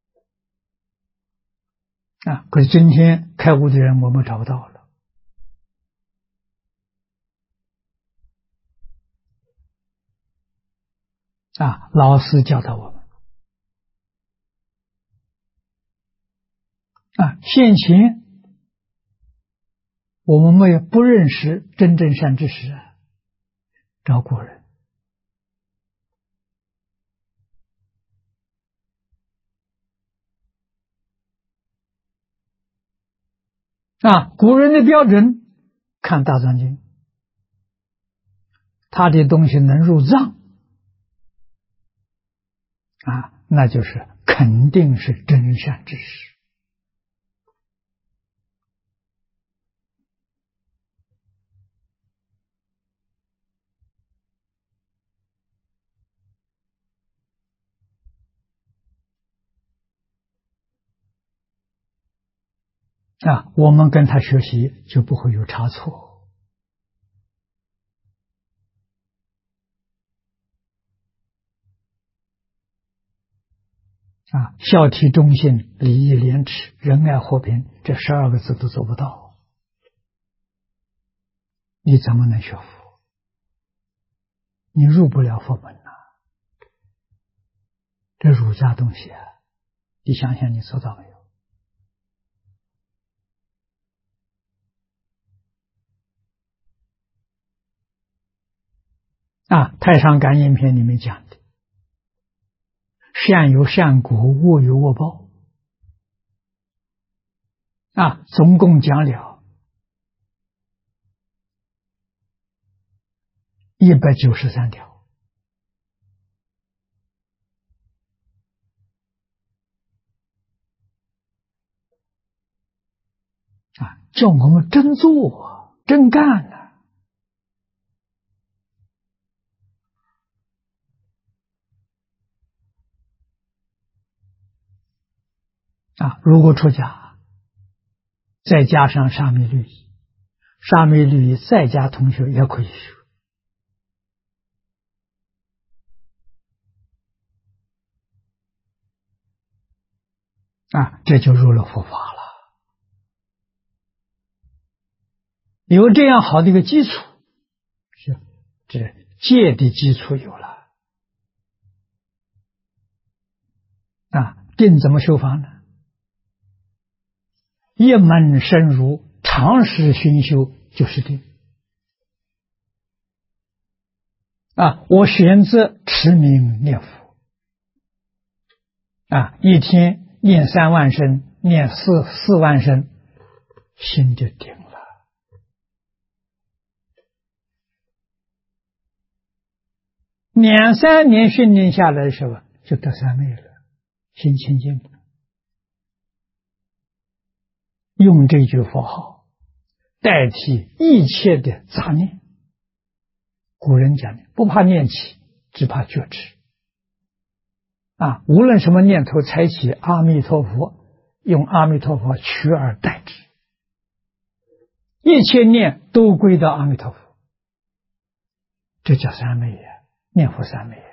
[SPEAKER 1] 可是今天开悟的人我们找不到了老师教导我们现前我们没有不认识真正善知识找古人古人的标准看大藏经，他的东西能入藏那就是肯定是真善知识我们跟他学习就不会有差错孝悌忠信礼义廉耻仁爱和平这12个字都做不到，你怎么能学佛？你入不了佛门这儒家东西你想想你做到没有？太上感应篇里面讲的善有善果，恶有恶报总共讲了193条叫我们真做真干如果出家再加上沙弥律仪，沙弥律仪在家同学也可以学这就入了佛法了。有这样好的一个基础，这戒的基础有了定怎么修法呢？一门深入，长时熏修就是定我选择持名念佛一天念3万声，念4万声，心就定了。2、3年训练下来的时候，就得三昧了，心清净了。用这句佛号代替一切的杂念。古人讲的，不怕念起，只怕觉知。无论什么念头才起，阿弥陀佛，用阿弥陀佛取而代之，一切念都归到阿弥陀佛，这叫三昧呀，念佛三昧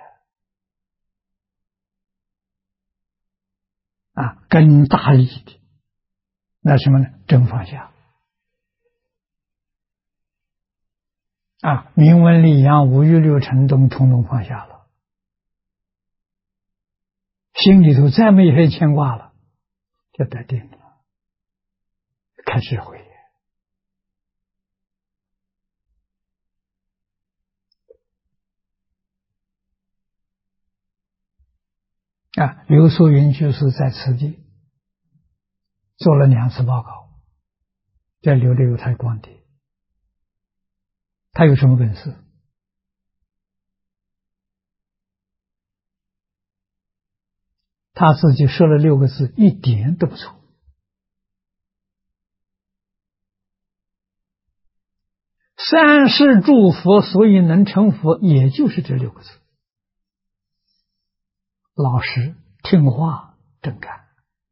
[SPEAKER 1] 呀。更大利的，那什么呢？真放下。名闻利养、五欲六尘通通放下了，心里头再没有些牵挂了，就得定了，开智慧。刘素云居士在此地做了2次报告，在琉璃有台光地。他有什么本事？他自己说了6个字，一点都不错。三世诸佛所以能成佛，也就是这6个字：老实、听话、正干。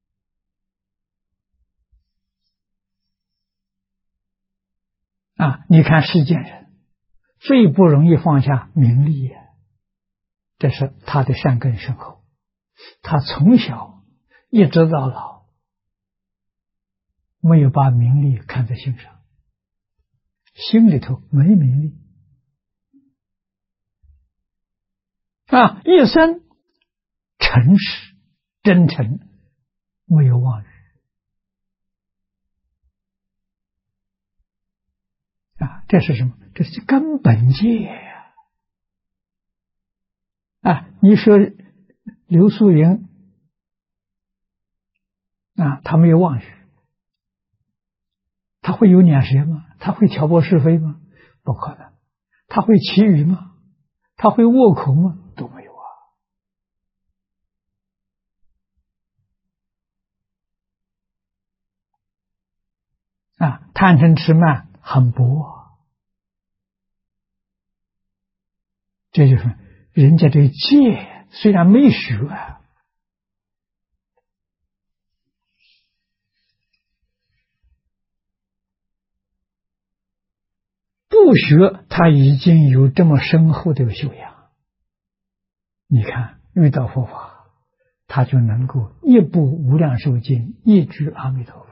[SPEAKER 1] 你看世间人最不容易放下名利呀，这是他的善根深厚。他从小一直到老，没有把名利看在心上，心里头没名利。一生诚实真诚，没有妄语。这是什么？这是根本戒呀！你说刘素云他没有妄语，他会有两舌吗？他会挑拨是非吗？不可能。他会绮语吗？他会恶口吗？都没有贪嗔痴慢很薄这就是人家这个戒虽然没学不学他已经有这么深厚的修养。你看遇到佛法，他就能够一部无量寿经，一句阿弥陀佛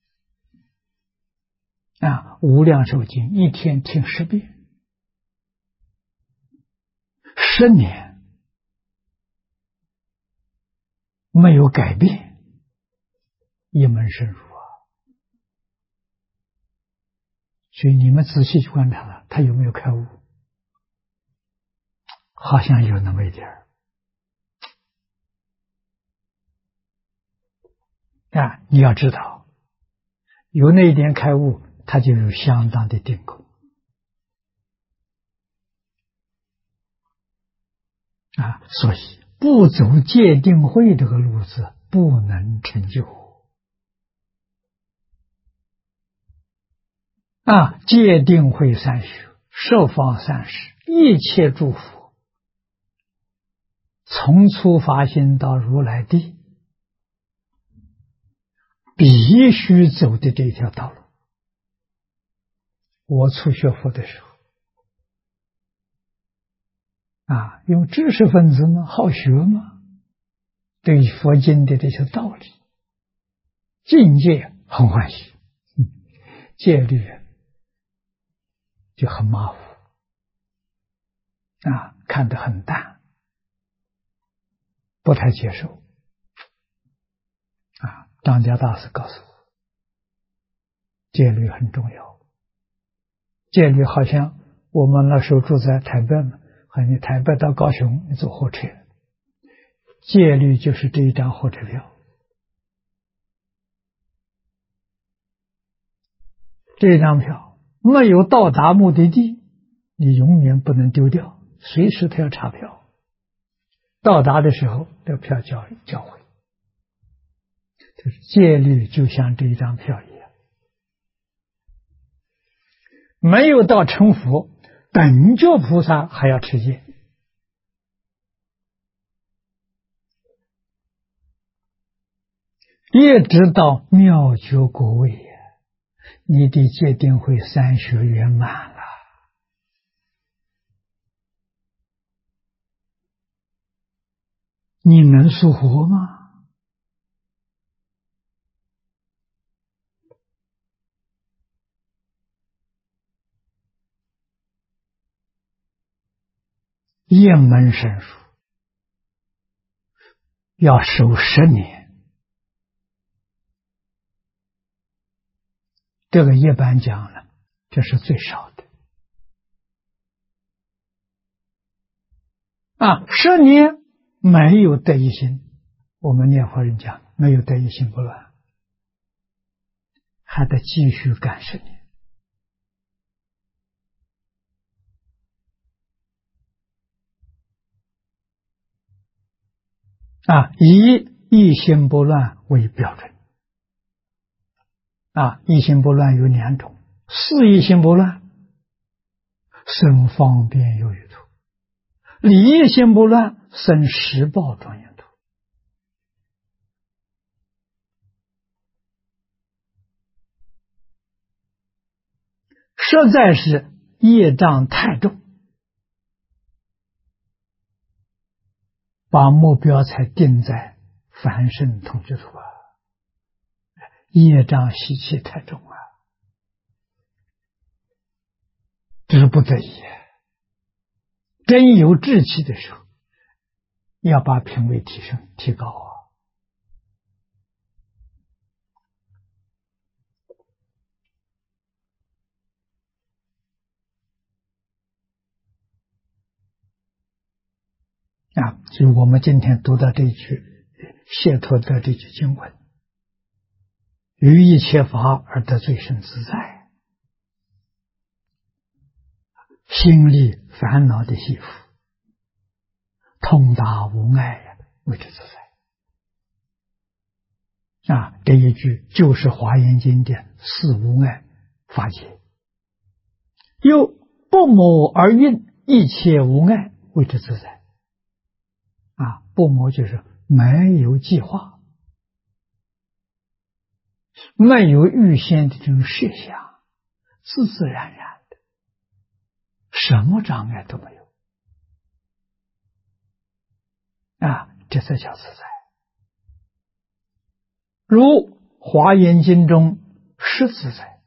[SPEAKER 1] 无量寿经一天听10遍，10年没有改变，一门深入所以你们仔细去观察了，他有没有开悟？好像有那么一点你要知道，有那一点开悟，他就有相当的定功所以不走戒定慧这个路子，不能成就戒定慧三学，十方三世，一切诸佛，从初发心到如来地，必须走的这条道路。我初学佛的时候因为知识分子嘛，好学嘛，对佛经的这些道理境界很欢喜，戒律就很马虎看得很淡，不太接受张家大师告诉我，戒律很重要。戒律好像我们那时候住在台北嘛，和你台北到高雄，你坐火车，戒律就是这一张火车票这张票没有到达目的地，你永远不能丢掉，随时他要查票。到达的时候，这票交回。就是戒律就像这一张票一样，没有到成佛，等觉菩萨还要持戒。一直到妙觉果位，你的戒定慧三学圆满了。你能速活吗？一门深书要守10年，这个一般讲了，这是最少的。10年没有得一心，我们念佛人讲没有得一心不乱，还得继续干10年。以一心不乱为标准。一心不乱有2种：事一心不乱，生方便有余土；理一心不乱，生实报庄严土。实在是业障太重，把目标才定在凡圣同居土业障习气太重这是不得已。真有志气的时候，要把品位提高所以我们今天读到这一句解脱的这句经文，于一切法而得最胜自在，心力烦恼的系缚，通达无碍为之自在。这一句就是华严经典4无碍法界，又不谋而运，一切无碍为之自在。不谋就是没有计划，没有预先的这种设想，自自然然的，什么障碍都没有这才叫自在。如华严经中实自在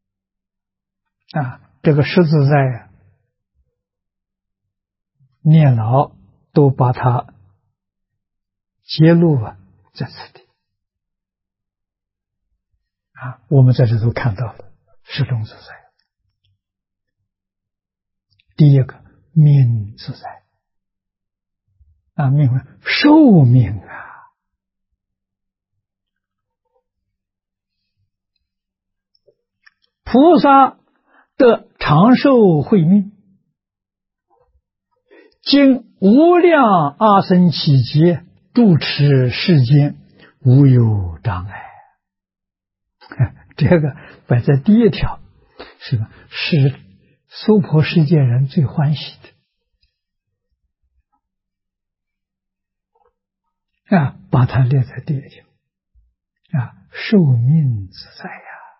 [SPEAKER 1] 这个实自在念老都把它揭露在此地我们在这都看到了始终自在。第一个命自在命寿命菩萨的长寿慧命，经无量阿僧祇劫住持世间，无有障碍。这个摆在第一条，是吧？是娑婆世界人最欢喜的把它列在第一条寿命自在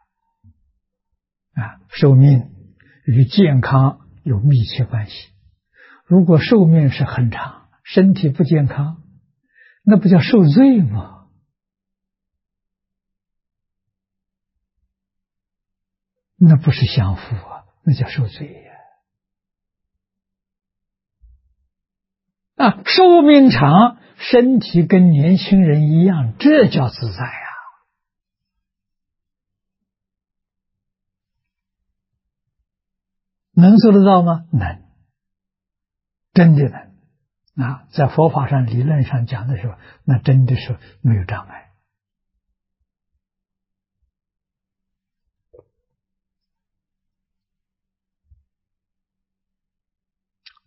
[SPEAKER 1] 寿命与健康有密切关系。如果寿命是很长，身体不健康，那不叫受罪吗？那不是享福那叫受罪寿命长，身体跟年轻人一样，这叫自在能做得到吗？能，真的能在佛法上理论上讲的时候，那真的是没有障碍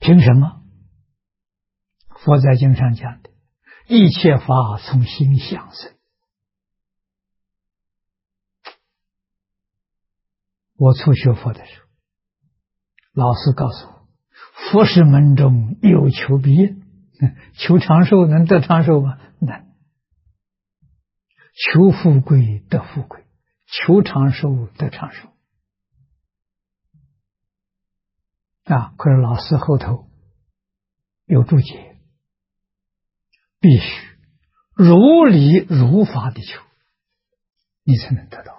[SPEAKER 1] 凭什么？佛在经上讲的，一切法从心想生。我初学佛的时候，老师告诉我，佛事门中有求必应，求长寿能得长寿吗？难。求富贵得富贵，求长寿得长寿。可是老师后头有注解，必须如理如法的求，你才能得到。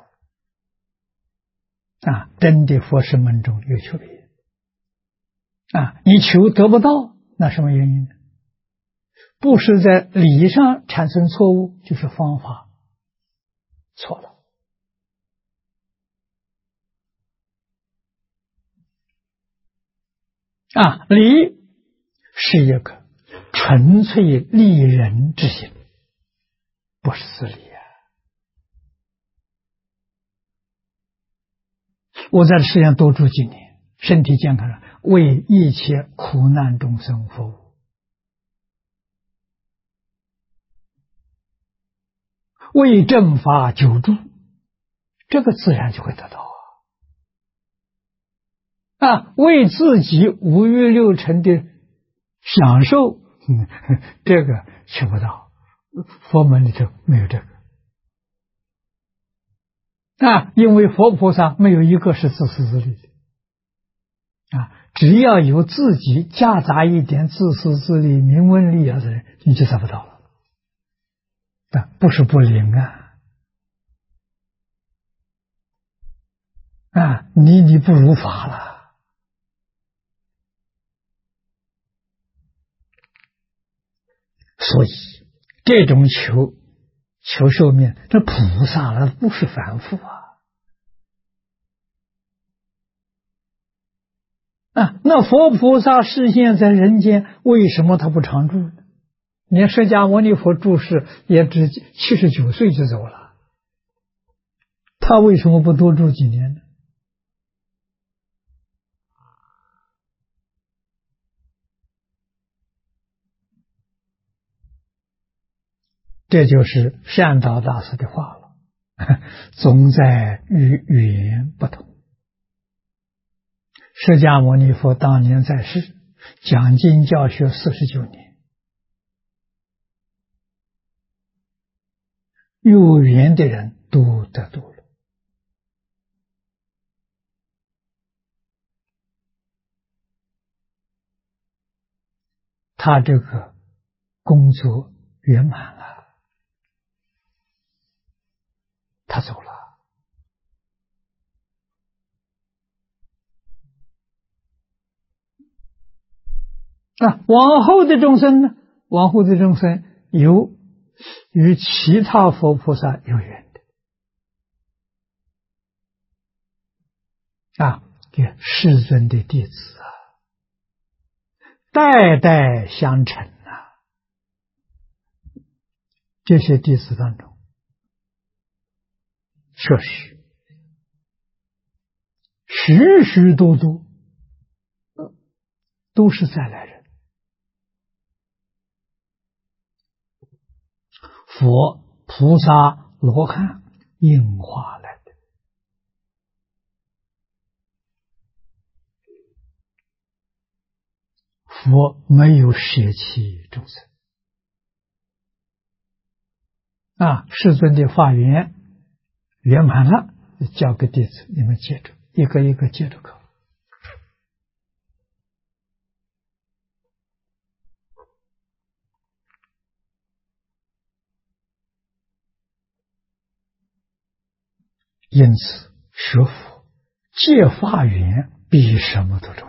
[SPEAKER 1] 真的佛事门中有求必应。你求得不到，那什么原因呢？不是在理上产生错误，就是方法错了。理是一个纯粹利人之心，不是自利我在世上多住几年，身体健康了，为一切苦难众生服务，为正法久住，这个自然就会得到为自己五欲六尘的享受，这个求不到，佛门里头没有这个因为佛菩萨没有一个是自私自利的只要有自己夹杂一点自私自利、名闻利养的人，你就得不到了。不是不灵你不如法了。所以这种求寿命，这菩萨了，不是凡夫那佛菩萨示现在人间，为什么他不常住呢？连释迦牟尼佛住世也只79岁就走了，他为什么不多住几年呢？这就是善导大师的话了，总在于语言不同。释迦牟尼佛当年在世，讲经教学49年，有缘的人都得度了。他这个工作圆满了，他走了。往后的众生呢？往后的众生有与其他佛菩萨有缘的世尊的弟子代代相承这些弟子当中，确实许许多多都是再来人。佛、菩萨、罗汉应化来的。佛没有舍弃众生世尊的法缘圆满了，交给弟子，你们接着一个一个接着考。因此学佛借法缘比什么都重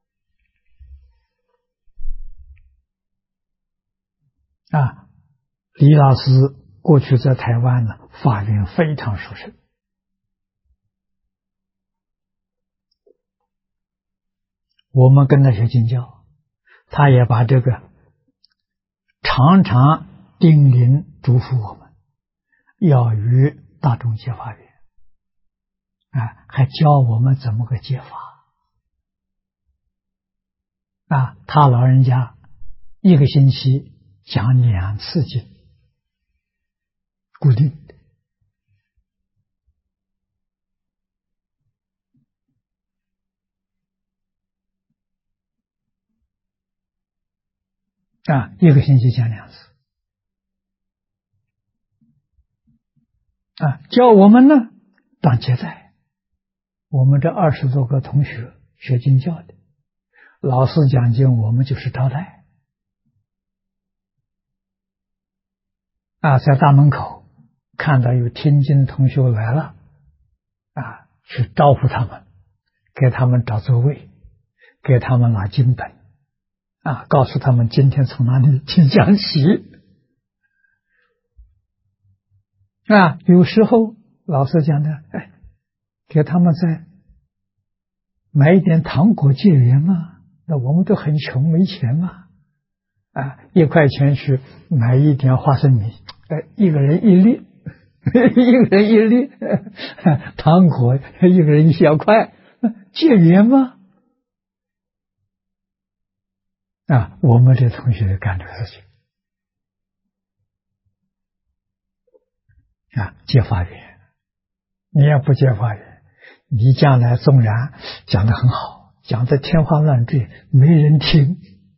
[SPEAKER 1] 要李老师过去在台湾呢，法缘非常殊胜，我们跟他学经教，他也把这个常常叮咛嘱咐我们，要与大众结法缘还教我们怎么个结法他老人家一个星期讲2次经，固定的，一个星期讲2次，教我们呢当接待，我们这20多个同学学经教的，老师讲经，我们就是招待，在大门口看到有听经同学来了，去招呼他们，给他们找座位，给他们拿经本，告诉他们今天从哪里听讲起。有时候老师讲的，给他们再买一点糖果结缘嘛，那我们都很穷，没钱嘛，1块钱去买一点花生米，一个人1粒，一个人1粒，糖果一个人1小块，结缘吗？我们这同学干这个事情，结法缘。你要不结法缘，你将来纵然讲得很好，讲得天花乱坠，没人听。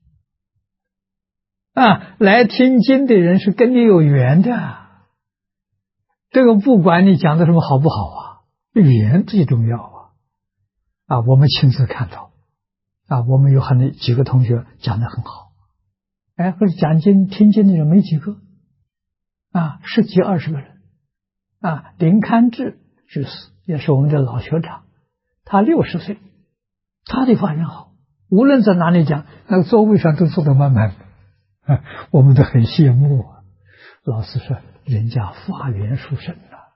[SPEAKER 1] 来听经的人是跟你有缘的，这个不管你讲的什么好不好缘最重要我们亲自看到我们有几个同学讲得很好，可是讲经听经的人没几个10几20个人林堪志居士也是我们的老学长，他60岁，他的法缘好，无论在哪里讲，那个座位上都坐得满满的，我们都很羡慕老师说人家法缘殊胜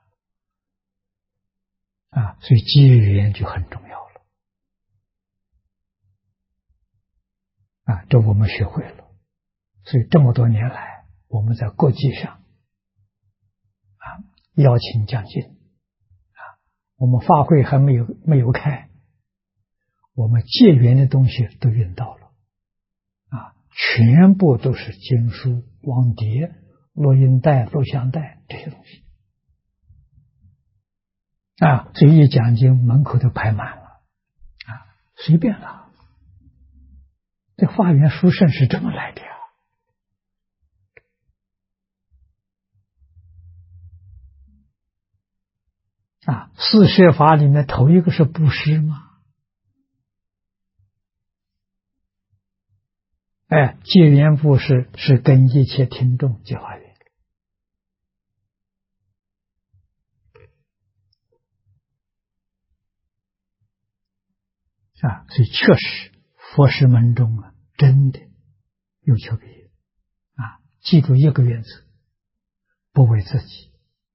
[SPEAKER 1] 所以结缘就很重要了这我们学会了。所以这么多年来，我们在国际上邀请讲经我们法会还没有开，我们结缘的东西都运到了全部都是经书、光碟、录音带、录像带这些东西所以一讲经门口都排满了随便了。这法缘殊胜是这么来的四摄法里面头一个是布施嘛，结缘布施是跟一切听众结法缘所以确实佛事门中真的有求必应记住一个原则，不为自己，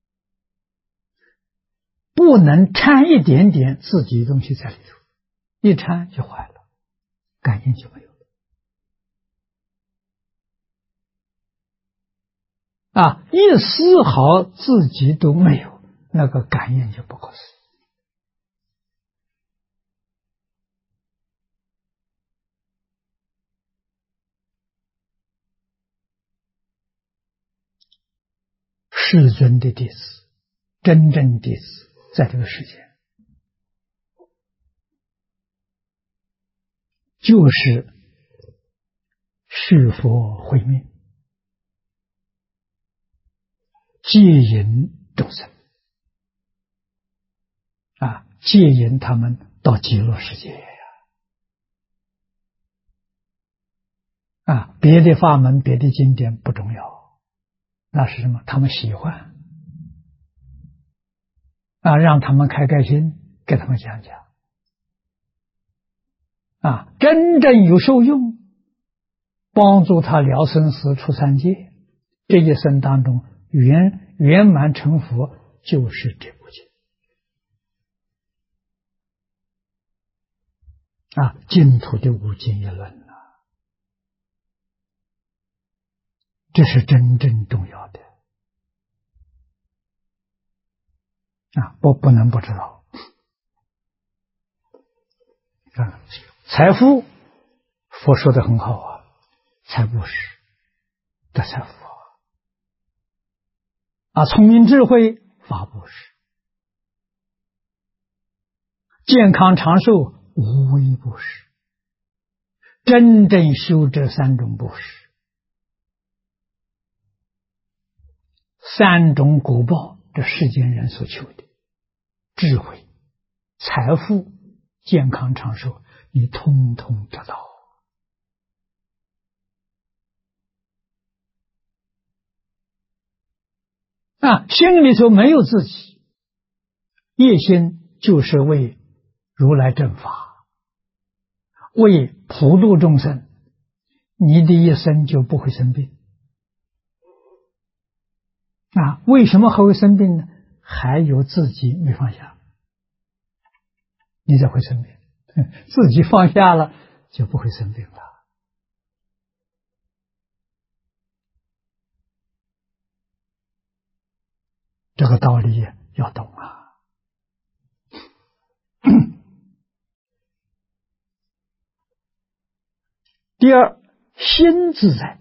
[SPEAKER 1] 不能掺一点点自己的东西在里头，一掺就坏了，感应就没有了一丝毫自己都没有，那个感应就不可思议。世尊的弟子，真正弟子在这个世界就是续佛慧命，接引众生接引他们到极乐世界别的法门别的经典不重要，那是什么？他们喜欢让他们开心，给他们讲讲真正有受用，帮助他了生死出三界，这一生当中圆满成佛，就是这部经净土的无尽一论这是真正重要的不能不知道财富佛说的很好啊，财布施得财富啊，聪明智慧法布施，健康长寿无为布施，真正修这三种布施，三种果报，这世间人所求的智慧、财富、健康长寿，你通通得到。心里头没有自己，业心就是为如来正法，为普度众生，你的一生就不会生病。为什么还会生病呢？还有自己没放下，你才会生病。自己放下了，就不会生病了。这个道理要懂啊。第二，心自在。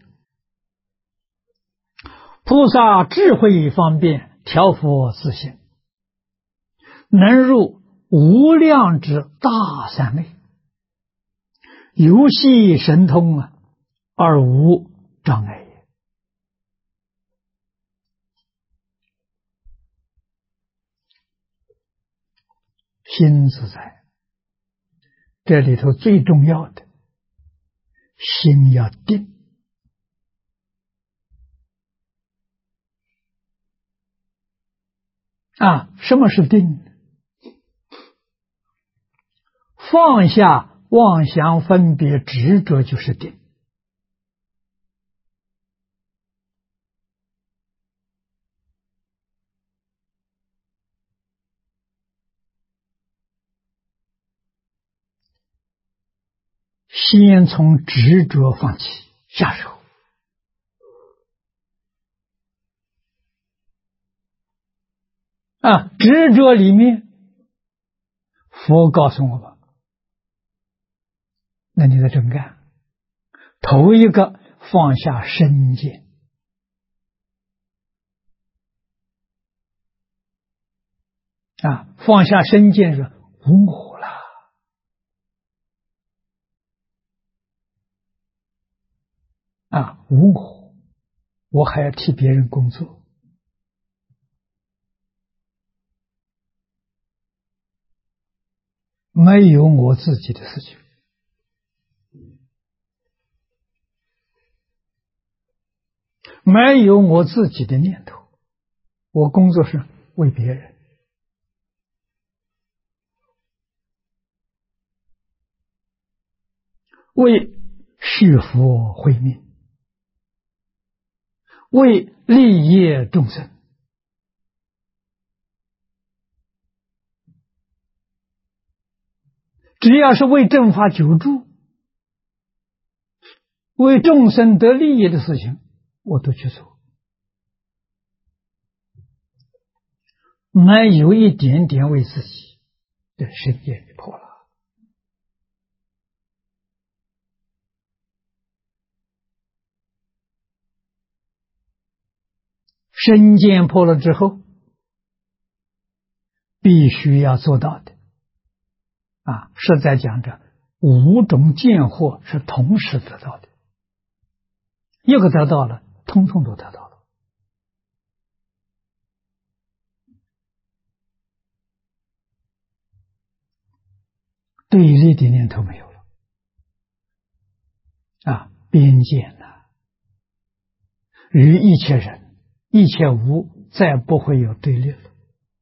[SPEAKER 1] 菩萨智慧方便，调伏自性，能入无量之大三昧，游戏神通而无障碍也。心自在，这里头最重要的，心要定。什么是定？放下妄想分别执着就是定。先从执着放弃下手。执着里面，佛告诉我们，那你得真干。头一个放下身见，放下身见是无我了。无我还要替别人工作，没有我自己的事情。没有我自己的念头，我工作是为别人，为续福慧命，为利益众生。只要是为正法久住，为众生得利益的事情，我都去做，没有一点点为自己的身见破了。身见破了之后，必须要做到的是在讲着五种见惑是同时得到的，一个得到了，通通都得到了。对立的念头没有了，边界了，与一切人、一切物再不会有对立了，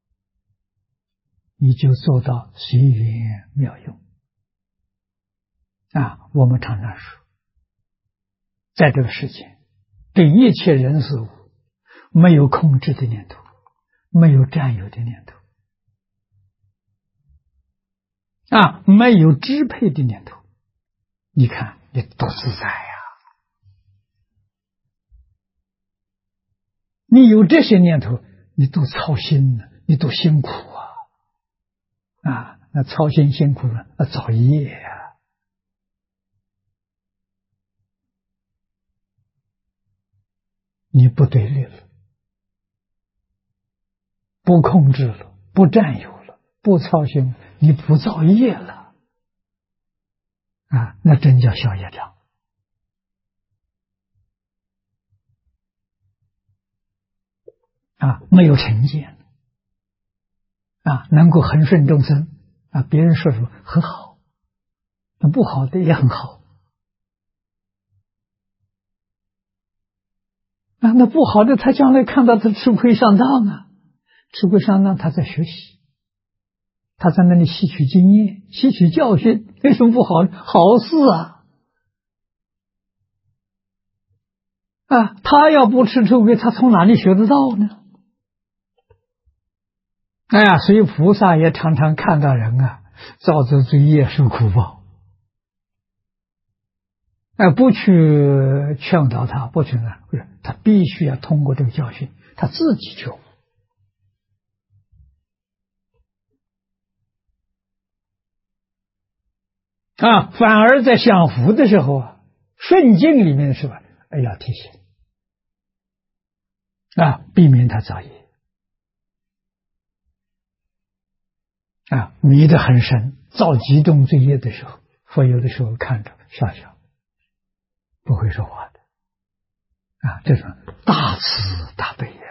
[SPEAKER 1] 你就做到随缘妙用。我们常常说，在这个世界，对一切人事物没有控制的念头，没有占有的念头，没有支配的念头，你看你多自在呀！你有这些念头，你多操心呢，你多辛苦那操心辛苦了，造业呀。 你不对立了，不控制了，不占有了，不操心，你不造业了啊，那真叫消业障啊，没有成见啊，能够恒顺众生啊，别人说什么很好，那不好的也很好啊，那不好的他将来看到他吃亏上当啊，吃亏上当他在学习，他在那里吸取经验，吸取教训，为什么不好？好事啊！啊，他要不吃吃亏，他从哪里学得到呢？哎呀，所以菩萨也常常看到人啊，造作罪业受苦报，哎，不去劝导他，不去呢，不是他必须要通过这个教训，他自己觉悟啊。反而在享福的时候啊，顺境里面是吧？哎，要提醒啊，避免他造业啊，迷得很深，造极重罪业的时候，佛有的时候看着笑笑，不会说话的啊，这种大慈大悲呀，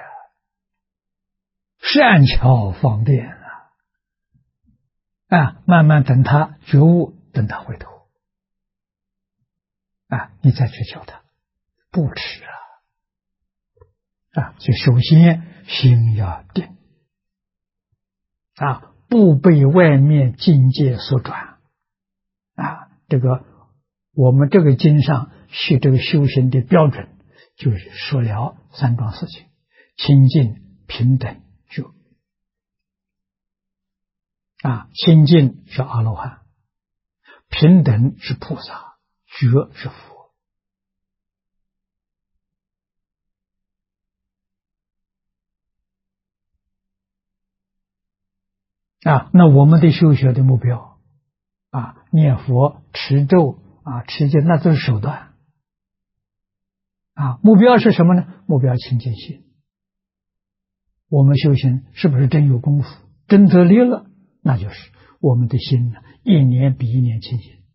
[SPEAKER 1] 善巧方便啊，慢慢等他觉悟，等他回头啊，你再去教他，不迟啊，就首先心要定啊，不被外面境界所转啊。这个我们这个经上学这个修行的标准，就是说了三桩事情：清净、平等、觉啊。清净是阿罗汉，平等是菩萨，觉是佛啊。那我们的修学的目标啊，念佛、持咒啊、持戒，那都是手段啊。目标是什么呢？目标清净心。我们修行是不是真有功夫，真得力了？那就是我们的心呢，一年比一年清净，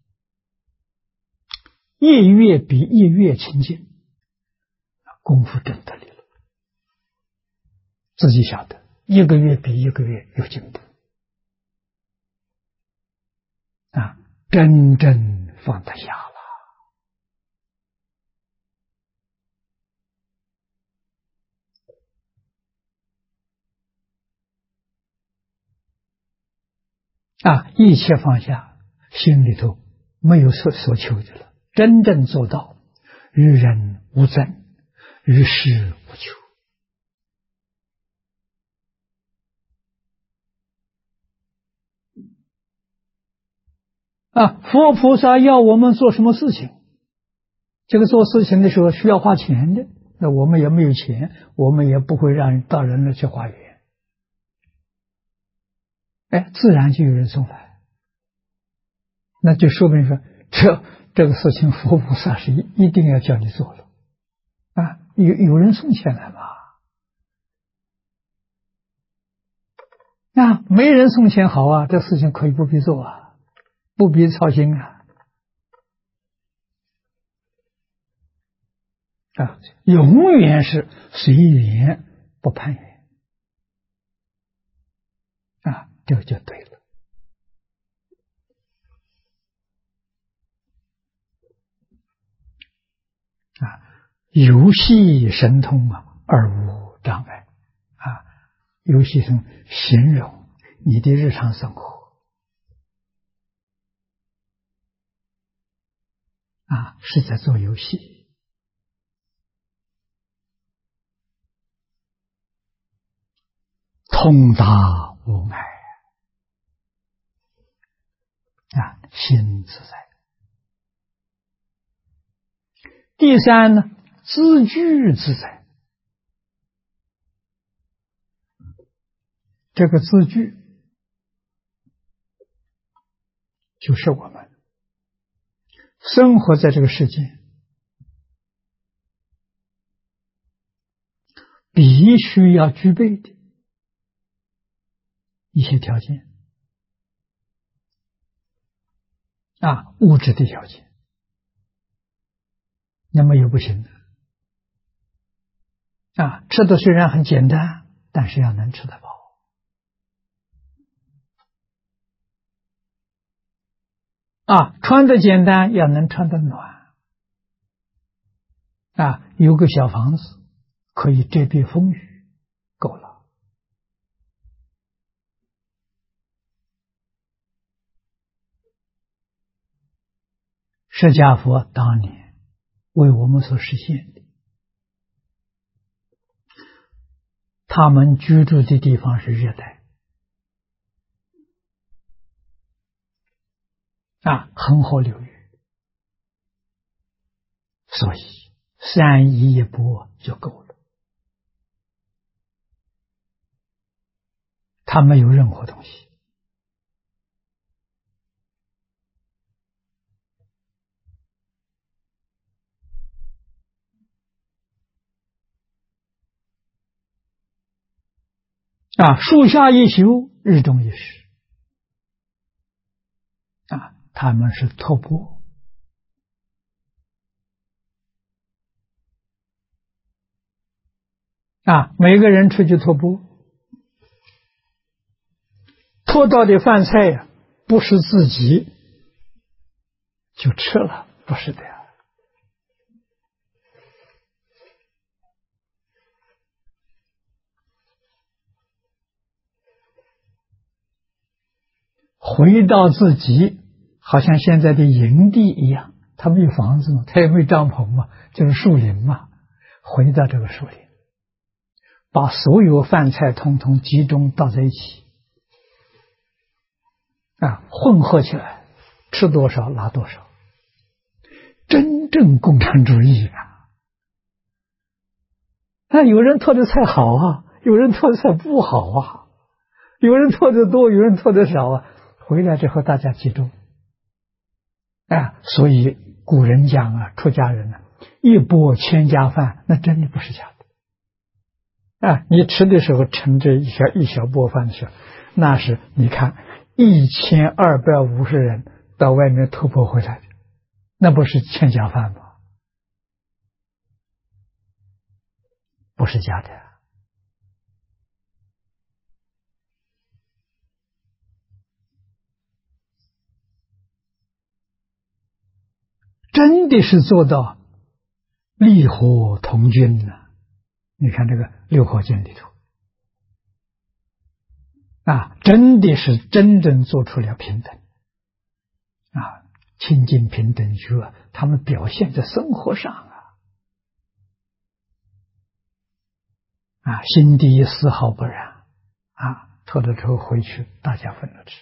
[SPEAKER 1] 一月比一月清净，功夫真得力了。自己晓得，一个月比一个月有进步啊，真正放得下了啊，一切放下，心里头没有所求的了，真正做到与人无争，与事无求啊。佛菩萨要我们做什么事情，这个做事情的时候需要花钱的，那我们也没有钱，我们也不会让到人那去花园，哎，自然就有人送来，那就说明说这个事情佛菩萨是一定要叫你做了啊，有人送钱来嘛啊，没人送钱好啊，这事情可以不必做啊，不必操心啊，永远是随缘不攀缘啊，这个就对了啊。游戏神通啊，而无障碍啊。游戏中形容你的日常生活啊，是在做游戏通达无碍啊，心自在。第三呢，自具自在。这个自具就是我们生活在这个世界， 必须要具备的一些条件物质的条件，那么又不行的吃的虽然很简单，但是要能吃得饱穿的简单，要能穿得暖有个小房子可以遮蔽风雨，够了。释迦佛当年为我们所实现的，他们居住的地方是热带恒河流域，所以3衣1钵就够了，他没有任何东西树下一宿，日中一时他们是托钵每个人出去托钵，托到的饭菜不是自己就吃了，不是的回到自己，好像现在的营地一样，他没有房子嘛，他也没有帐篷嘛，就是树林嘛，回到这个树林，把所有饭菜统统集中倒在一起混合起来，吃多少拿多少，真正共产主义有人做的菜好有人做的菜不好有人做的多，有人做的少回来之后大家集中所以古人讲出家人一钵千家饭，那真的不是假的你吃的时候盛着一小钵饭的时候，那是你看1250人到外面突破回来的，那不是千家饭吗？不是假的真的是做到利火同均你看这个六合经里头真的是真正做出了平等亲近平等觉，他们表现在生活上心地丝毫不染脱了之后回去大家分了吃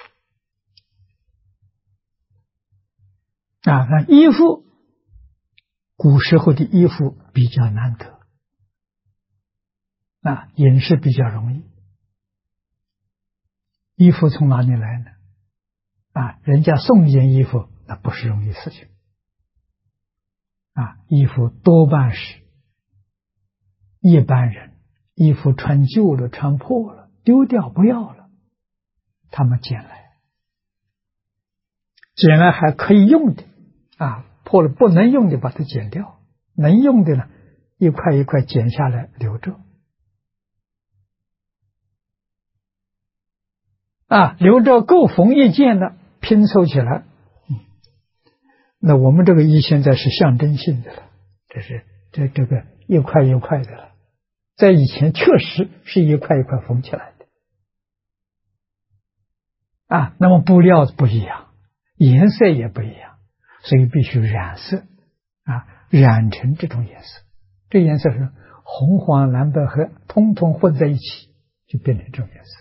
[SPEAKER 1] 那衣服，古时候的衣服比较难得饮食比较容易，衣服从哪里来呢？人家送件衣服那不是容易事情衣服多半是一般人衣服穿旧了穿破了丢掉不要了，他们捡来还可以用的破了不能用的把它剪掉，能用的呢一块一块剪下来留着留着够缝一件的拼凑起来那我们这个衣现在是象征性的了，这是这个一块一块的了，在以前确实是一块一块缝起来的那么布料不一样，颜色也不一样，所以必须染色染成这种颜色，这颜色是红黄蓝白黑通通混在一起就变成这种颜色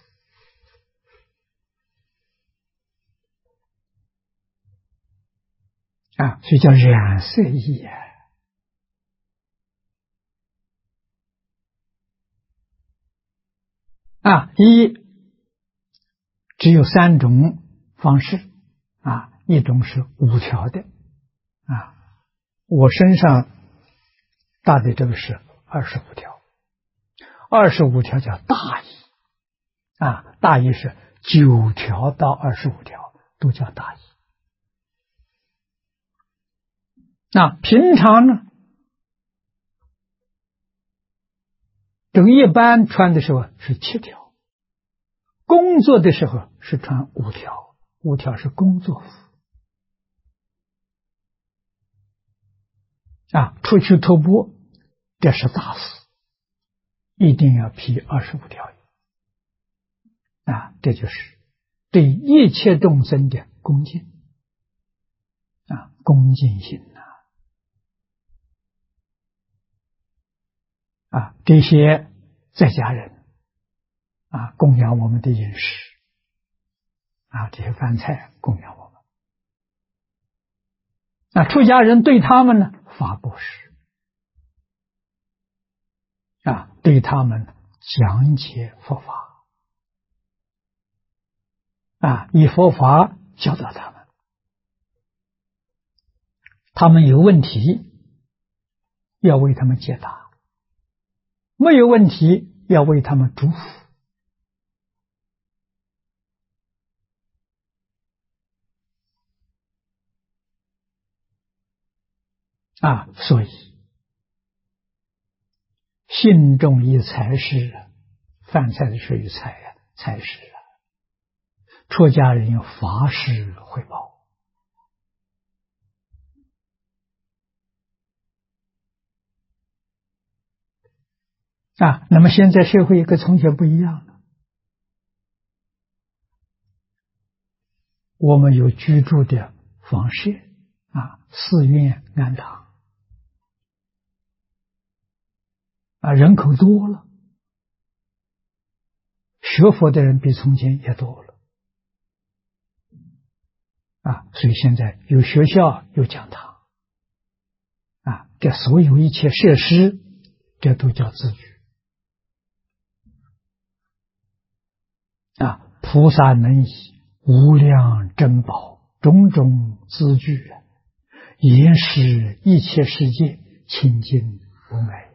[SPEAKER 1] 所以叫染色衣衣只有3种方式一种是5条的我身上大的这个是25条 25条叫大义啊，大义是9条到25条都叫大义。那平常呢，这个一般穿的时候是7条，工作的时候是穿5条，5条是工作服啊。出去徒步，这是大事，一定要披25条啊，这就是对一切众生的恭敬啊，恭敬心啊，这些在家人啊，供养我们的饮食啊，这些饭菜供养我们。那出家人对他们呢，发布施啊，对他们讲解佛法啊，以佛法教导他们，他们有问题要为他们解答，没有问题要为他们祝福啊。所以信众以财施，饭菜的时候有财啊，财施啊。出家人用法施回报啊。那么现在社会跟从前不一样了，我们有居住的房舍啊，寺院庵堂啊，人口多了，学佛的人比从前也多了啊，所以现在有学校，有讲堂啊，这所有一切设施，这都叫自具啊。菩萨能以无量珍宝种种资具，严使一切世界清净无碍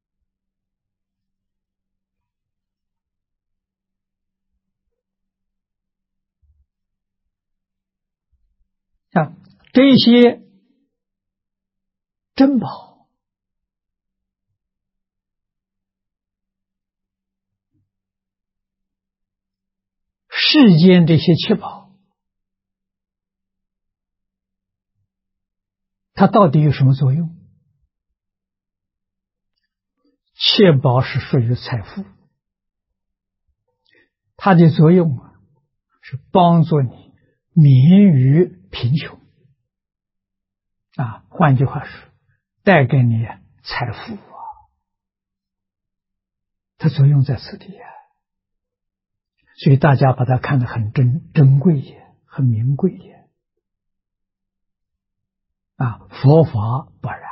[SPEAKER 1] 啊。这些珍宝世间这些七宝，它到底有什么作用？七宝是属于财富，它的作用是帮助你免于贫穷啊。换句话说，带给你财富啊，它作用在此地啊。所以大家把它看得很珍贵也，很名贵也啊。佛法不然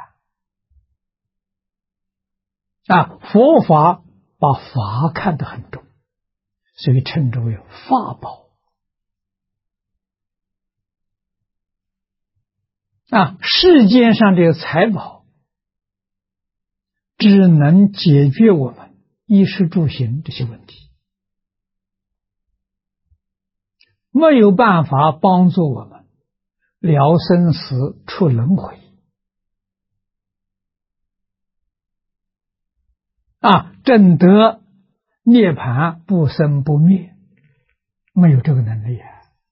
[SPEAKER 1] 啊，佛法把法看得很重，所以称之为法宝啊。世间上这个财宝只能解决我们衣食住行这些问题，没有办法帮助我们了生死出轮回啊，证得涅槃不生不灭，没有这个能力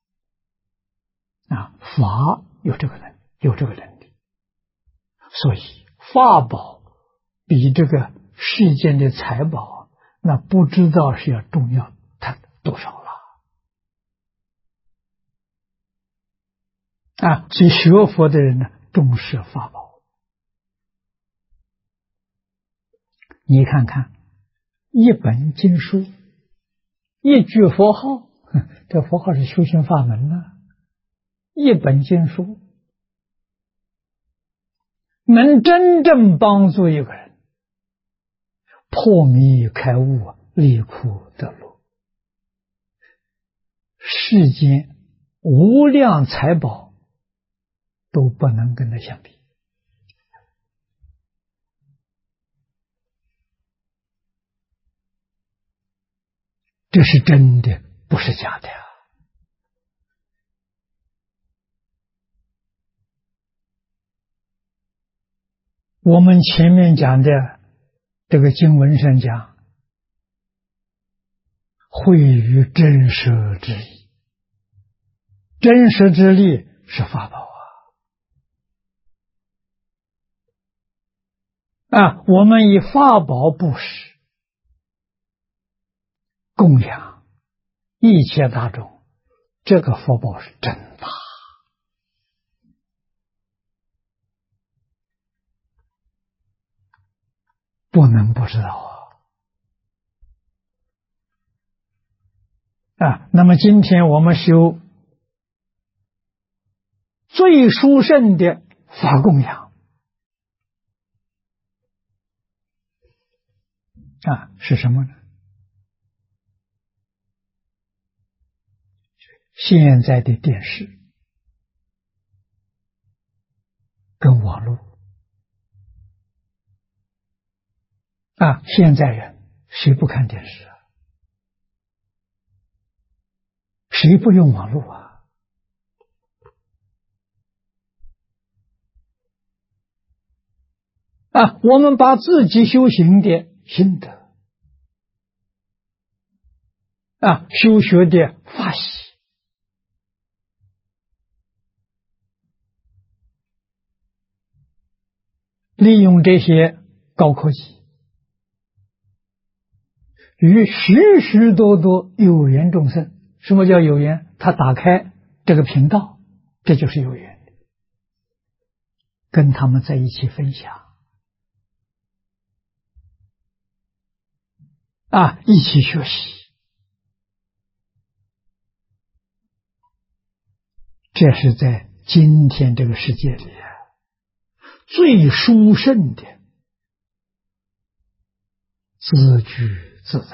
[SPEAKER 1] 啊。法有这个能力，所以法宝比这个世间的财宝那不知道是要重要它多少了啊。所以学佛的人呢，重视法宝。你看看一本经书，一句佛号，这佛号是修行法门呢。一本经书能真正帮助一个人破迷开悟，离苦得乐。世间无量财宝都不能跟它相比这是真的，不是假的。我们前面讲的这个经文上讲，会于真实之力，真实之力是法宝啊！我们以法宝布施供养一切大众，这个福报是真大，不能不知道啊！那么今天我们修最殊胜的法供养啊，是什么呢？现在的电视跟网络啊，现在人谁不看电视啊？谁不用网络啊？啊，我们把自己修行的心得啊，修学的法喜，利用这些高科技，与许许多多有缘众生。什么叫有缘？他打开这个频道，这就是有缘，跟他们在一起分享啊，一起学习，这是在今天这个世界里最殊胜的自居自在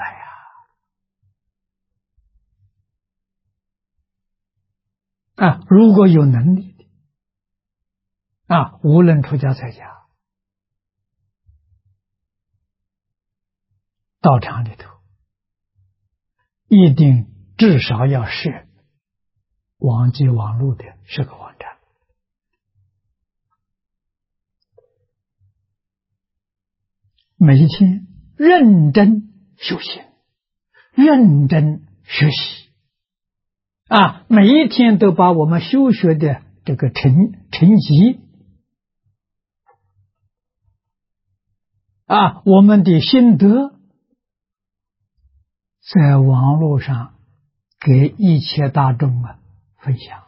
[SPEAKER 1] 啊！如果有能力的啊，无论出家在家，道场里头一定至少要设网际网络的这个网站，每一天认真修行，认真学习啊，每一天都把我们修学的这个成绩啊，我们的心得在网络上给一切大众分享，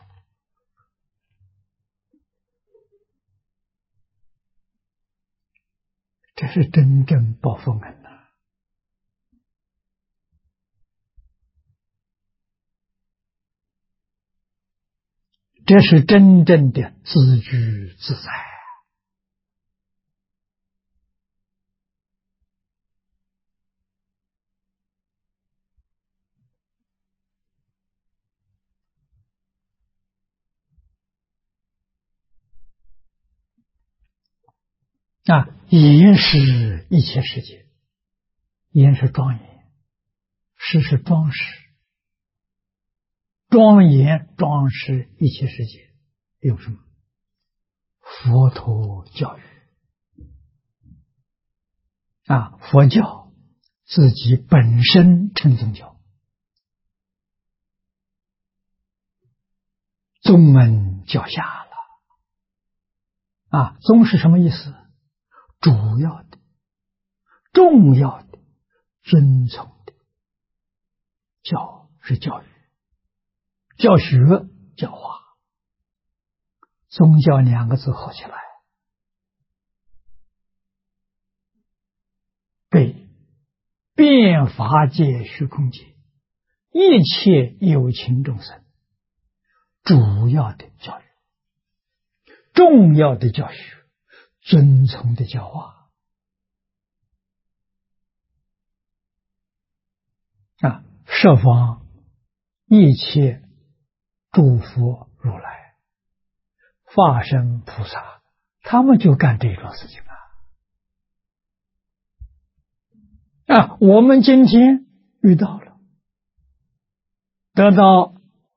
[SPEAKER 1] 这是真正报佛恩呐！这是真正的自居自在啊！严是一切世界，严是庄严，实是装饰，庄严装饰一切世界，有什么？佛陀教育啊，佛教自己本身称宗教，宗门教下了啊。宗是什么意思？主要的、重要的、遵从的。教是教育、教学、教化，宗教两个字合起来，被遍法界虚空界一切有情众生主要的教育、重要的教学、遵从的教化啊，设方一切诸佛如来、化身菩萨，他们就干这种事情啊！我们今天遇到了， 得到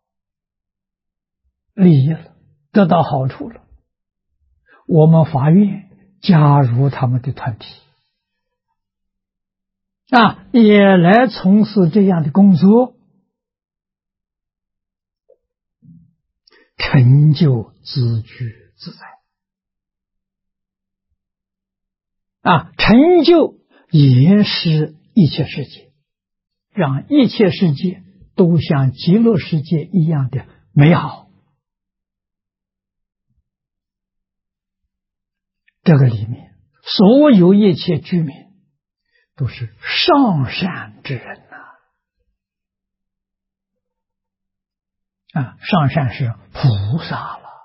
[SPEAKER 1] 利益了，得到好处了，我们发愿加入他们的团体，也来从事这样的工作，成就自居自在。成就也是一切世界，让一切世界都像极乐世界一样的美好。这个里面所有一切居民都是上善之人上善是菩萨了。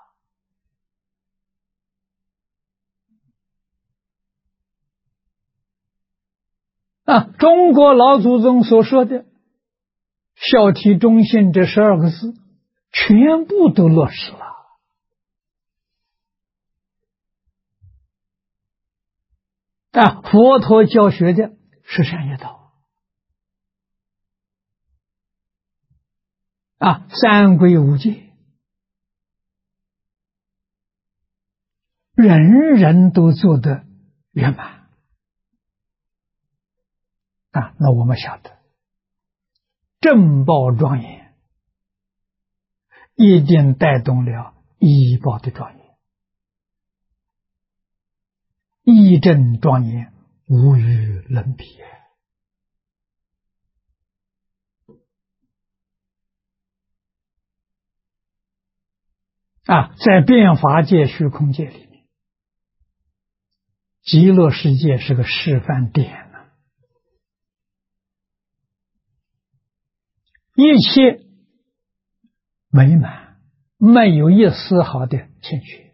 [SPEAKER 1] 中国老祖宗所说的孝悌忠信这12个字全部都落实了。佛陀教学的是善业道，三归五戒，人人都做得圆满。那我们晓得正报庄严一定带动了依报的庄严，依正庄严无与伦比。在变法界虚空界里面，极乐世界是个示范点，一切美满，没有一丝毫的欠缺。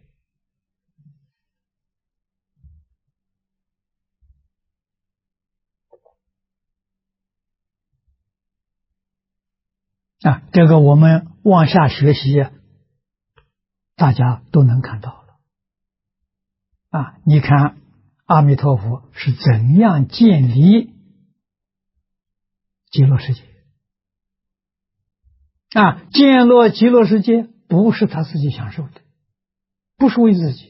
[SPEAKER 1] 这个我们往下学习，大家都能看到了。你看阿弥陀佛是怎样建立极乐世界。建立极乐世界不是他自己享受的，不是为自己，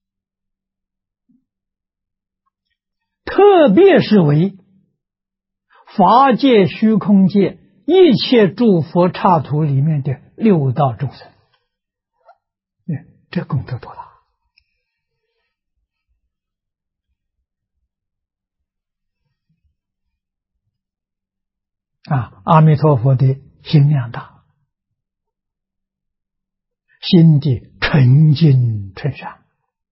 [SPEAKER 1] 特别是为法界虚空界一切诸佛刹土里面的六道众生，这功德多大！阿弥陀佛的心量大，心地纯净纯善，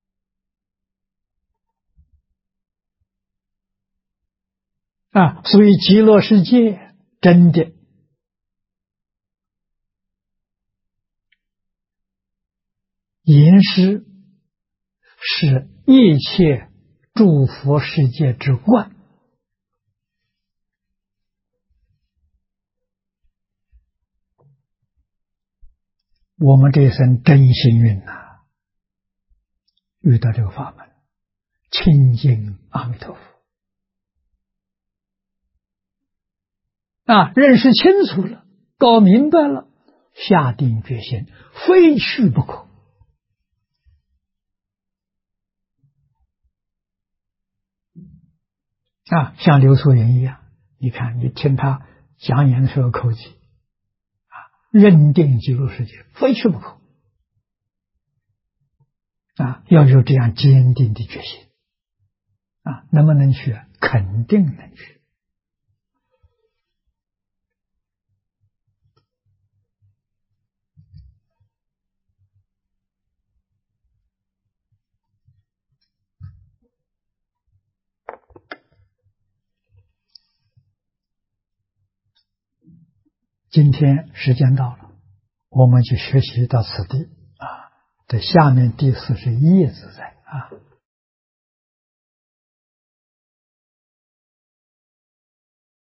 [SPEAKER 1] 所以极乐世界真的言师是一切诸佛世界之冠。我们这一生真幸运遇到这个法门，亲近阿弥陀佛，认识清楚了，搞明白了，下定决心，非去不可。像刘素云一样，你看你听他讲演的时候口气，认定极乐世界非去不可，要有这样坚定的决心，能不能去？肯定能去。今天时间到了，我们就学习到此地这下面第41页自在。